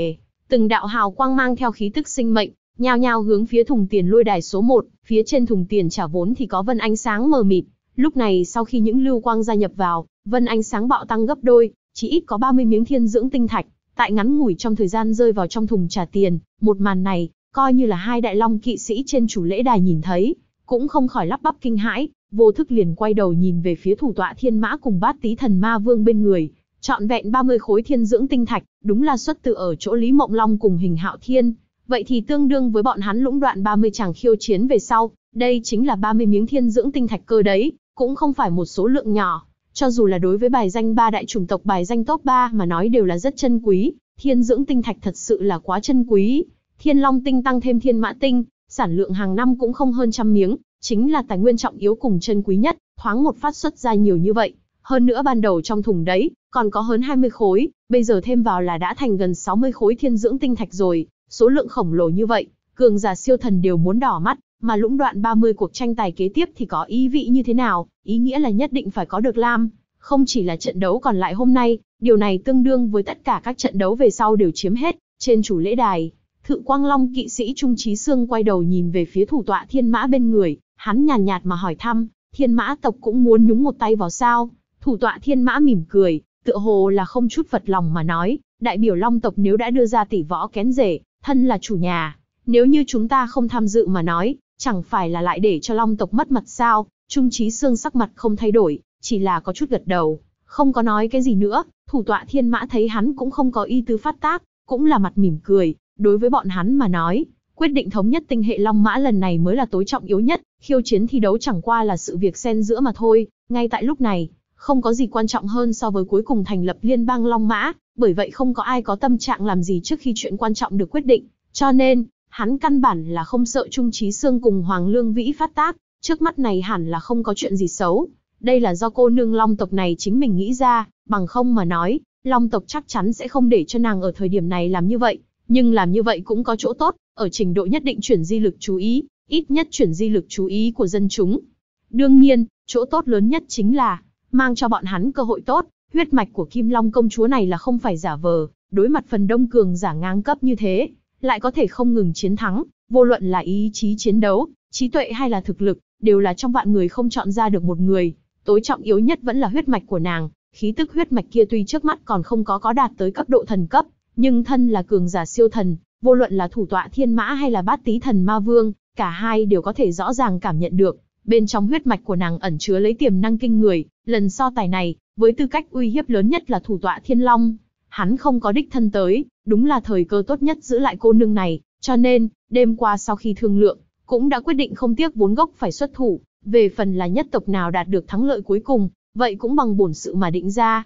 Từng đạo hào quang mang theo khí tức sinh mệnh, nhao nhao hướng phía thùng tiền lôi đài số 1, phía trên thùng tiền trả vốn thì có vân ánh sáng mờ mịt. Lúc này sau khi những lưu quang gia nhập vào, vân ánh sáng bạo tăng gấp đôi, chỉ ít có 30 miếng thiên dưỡng tinh thạch, tại ngắn ngủi trong thời gian rơi vào trong thùng trả tiền. Một màn này, coi như là hai đại long kỵ sĩ trên chủ lễ đài nhìn thấy, cũng không khỏi lắp bắp kinh hãi, vô thức liền quay đầu nhìn về phía thủ tọa thiên mã cùng bát tí thần ma vương bên người. Trọn vẹn 30 khối thiên dưỡng tinh thạch, đúng là xuất từ ở chỗ Lý Mộng Long cùng Hình Hạo Thiên. Vậy thì tương đương với bọn hắn lũng đoạn 30 chàng khiêu chiến về sau, đây chính là 30 miếng thiên dưỡng tinh thạch cơ đấy, cũng không phải một số lượng nhỏ. Cho dù là đối với bài danh 3 đại chủng tộc bài danh top 3 mà nói đều là rất chân quý, thiên dưỡng tinh thạch thật sự là quá chân quý. Thiên Long tinh tăng thêm thiên mã tinh, sản lượng hàng năm cũng không hơn trăm miếng, chính là tài nguyên trọng yếu cùng chân quý nhất, thoáng một phát xuất ra nhiều như vậy. Hơn nữa ban đầu trong thùng đấy, còn có hơn 20 khối, bây giờ thêm vào là đã thành gần 60 khối thiên dưỡng tinh thạch rồi, số lượng khổng lồ như vậy, cường giả siêu thần đều muốn đỏ mắt, mà lũng đoạn 30 cuộc tranh tài kế tiếp thì có ý vị như thế nào, ý nghĩa là nhất định phải có được lam, không chỉ là trận đấu còn lại hôm nay, điều này tương đương với tất cả các trận đấu về sau đều chiếm hết. Trên chủ lễ đài, Thự Quang Long kỵ sĩ Trung Chí Sương quay đầu nhìn về phía thủ tọa thiên mã bên người, hắn nhàn nhạt mà hỏi thăm, thiên mã tộc cũng muốn nhúng một tay vào sao? Thủ tọa thiên mã mỉm cười, tựa hồ là không chút phật lòng mà nói, đại biểu long tộc nếu đã đưa ra tỷ võ kén rể, thân là chủ nhà, nếu như chúng ta không tham dự mà nói, chẳng phải là lại để cho long tộc mất mặt sao? Trung Chí Sương sắc mặt không thay đổi, chỉ là có chút gật đầu, không có nói cái gì nữa. Thủ tọa thiên mã thấy hắn cũng không có ý tứ phát tác, cũng là mặt mỉm cười, đối với bọn hắn mà nói, quyết định thống nhất tinh hệ long mã lần này mới là tối trọng yếu nhất, khiêu chiến thi đấu chẳng qua là sự việc xen giữa mà thôi. Ngay tại lúc này, không có gì quan trọng hơn so với cuối cùng thành lập liên bang long mã, bởi vậy không có ai có tâm trạng làm gì trước khi chuyện quan trọng được quyết định, cho nên hắn căn bản là không sợ Trung Chí Sương cùng Hoàng Lương Vĩ phát tác, trước mắt này hẳn là không có chuyện gì xấu. Đây là do cô nương long tộc này chính mình nghĩ ra, bằng không mà nói, long tộc chắc chắn sẽ không để cho nàng ở thời điểm này làm như vậy. Nhưng làm như vậy cũng có chỗ tốt, ở trình độ nhất định chuyển di lực chú ý, ít nhất chuyển di lực chú ý của dân chúng. Đương nhiên, chỗ tốt lớn nhất chính là mang cho bọn hắn cơ hội tốt. Huyết mạch của Kim Long công chúa này là không phải giả vờ, đối mặt phần đông cường giả ngang cấp như thế, lại có thể không ngừng chiến thắng, vô luận là ý chí chiến đấu, trí tuệ hay là thực lực, đều là trong vạn người không chọn ra được một người. Tối trọng yếu nhất vẫn là huyết mạch của nàng, khí tức huyết mạch kia tuy trước mắt còn không có đạt tới cấp độ thần cấp, nhưng thân là cường giả siêu thần, vô luận là thủ tọa thiên mã hay là bát tí thần ma vương, cả hai đều có thể rõ ràng cảm nhận được, bên trong huyết mạch của nàng ẩn chứa lấy tiềm năng kinh người. Lần so tài này, với tư cách uy hiếp lớn nhất là thủ tọa thiên long, hắn không có đích thân tới, đúng là thời cơ tốt nhất giữ lại cô nương này, cho nên, đêm qua sau khi thương lượng, cũng đã quyết định không tiếc vốn gốc phải xuất thủ, về phần là nhất tộc nào đạt được thắng lợi cuối cùng, vậy cũng bằng bổn sự mà định ra.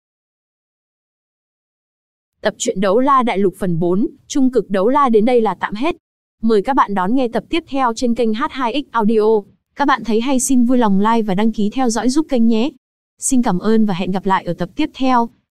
Tập truyện Đấu La Đại Lục phần 4, Trung cực Đấu La đến đây là tạm hết. Mời các bạn đón nghe tập tiếp theo trên kênh H2X Audio. Các bạn thấy hay xin vui lòng like và đăng ký theo dõi giúp kênh nhé. Xin cảm ơn và hẹn gặp lại ở tập tiếp theo.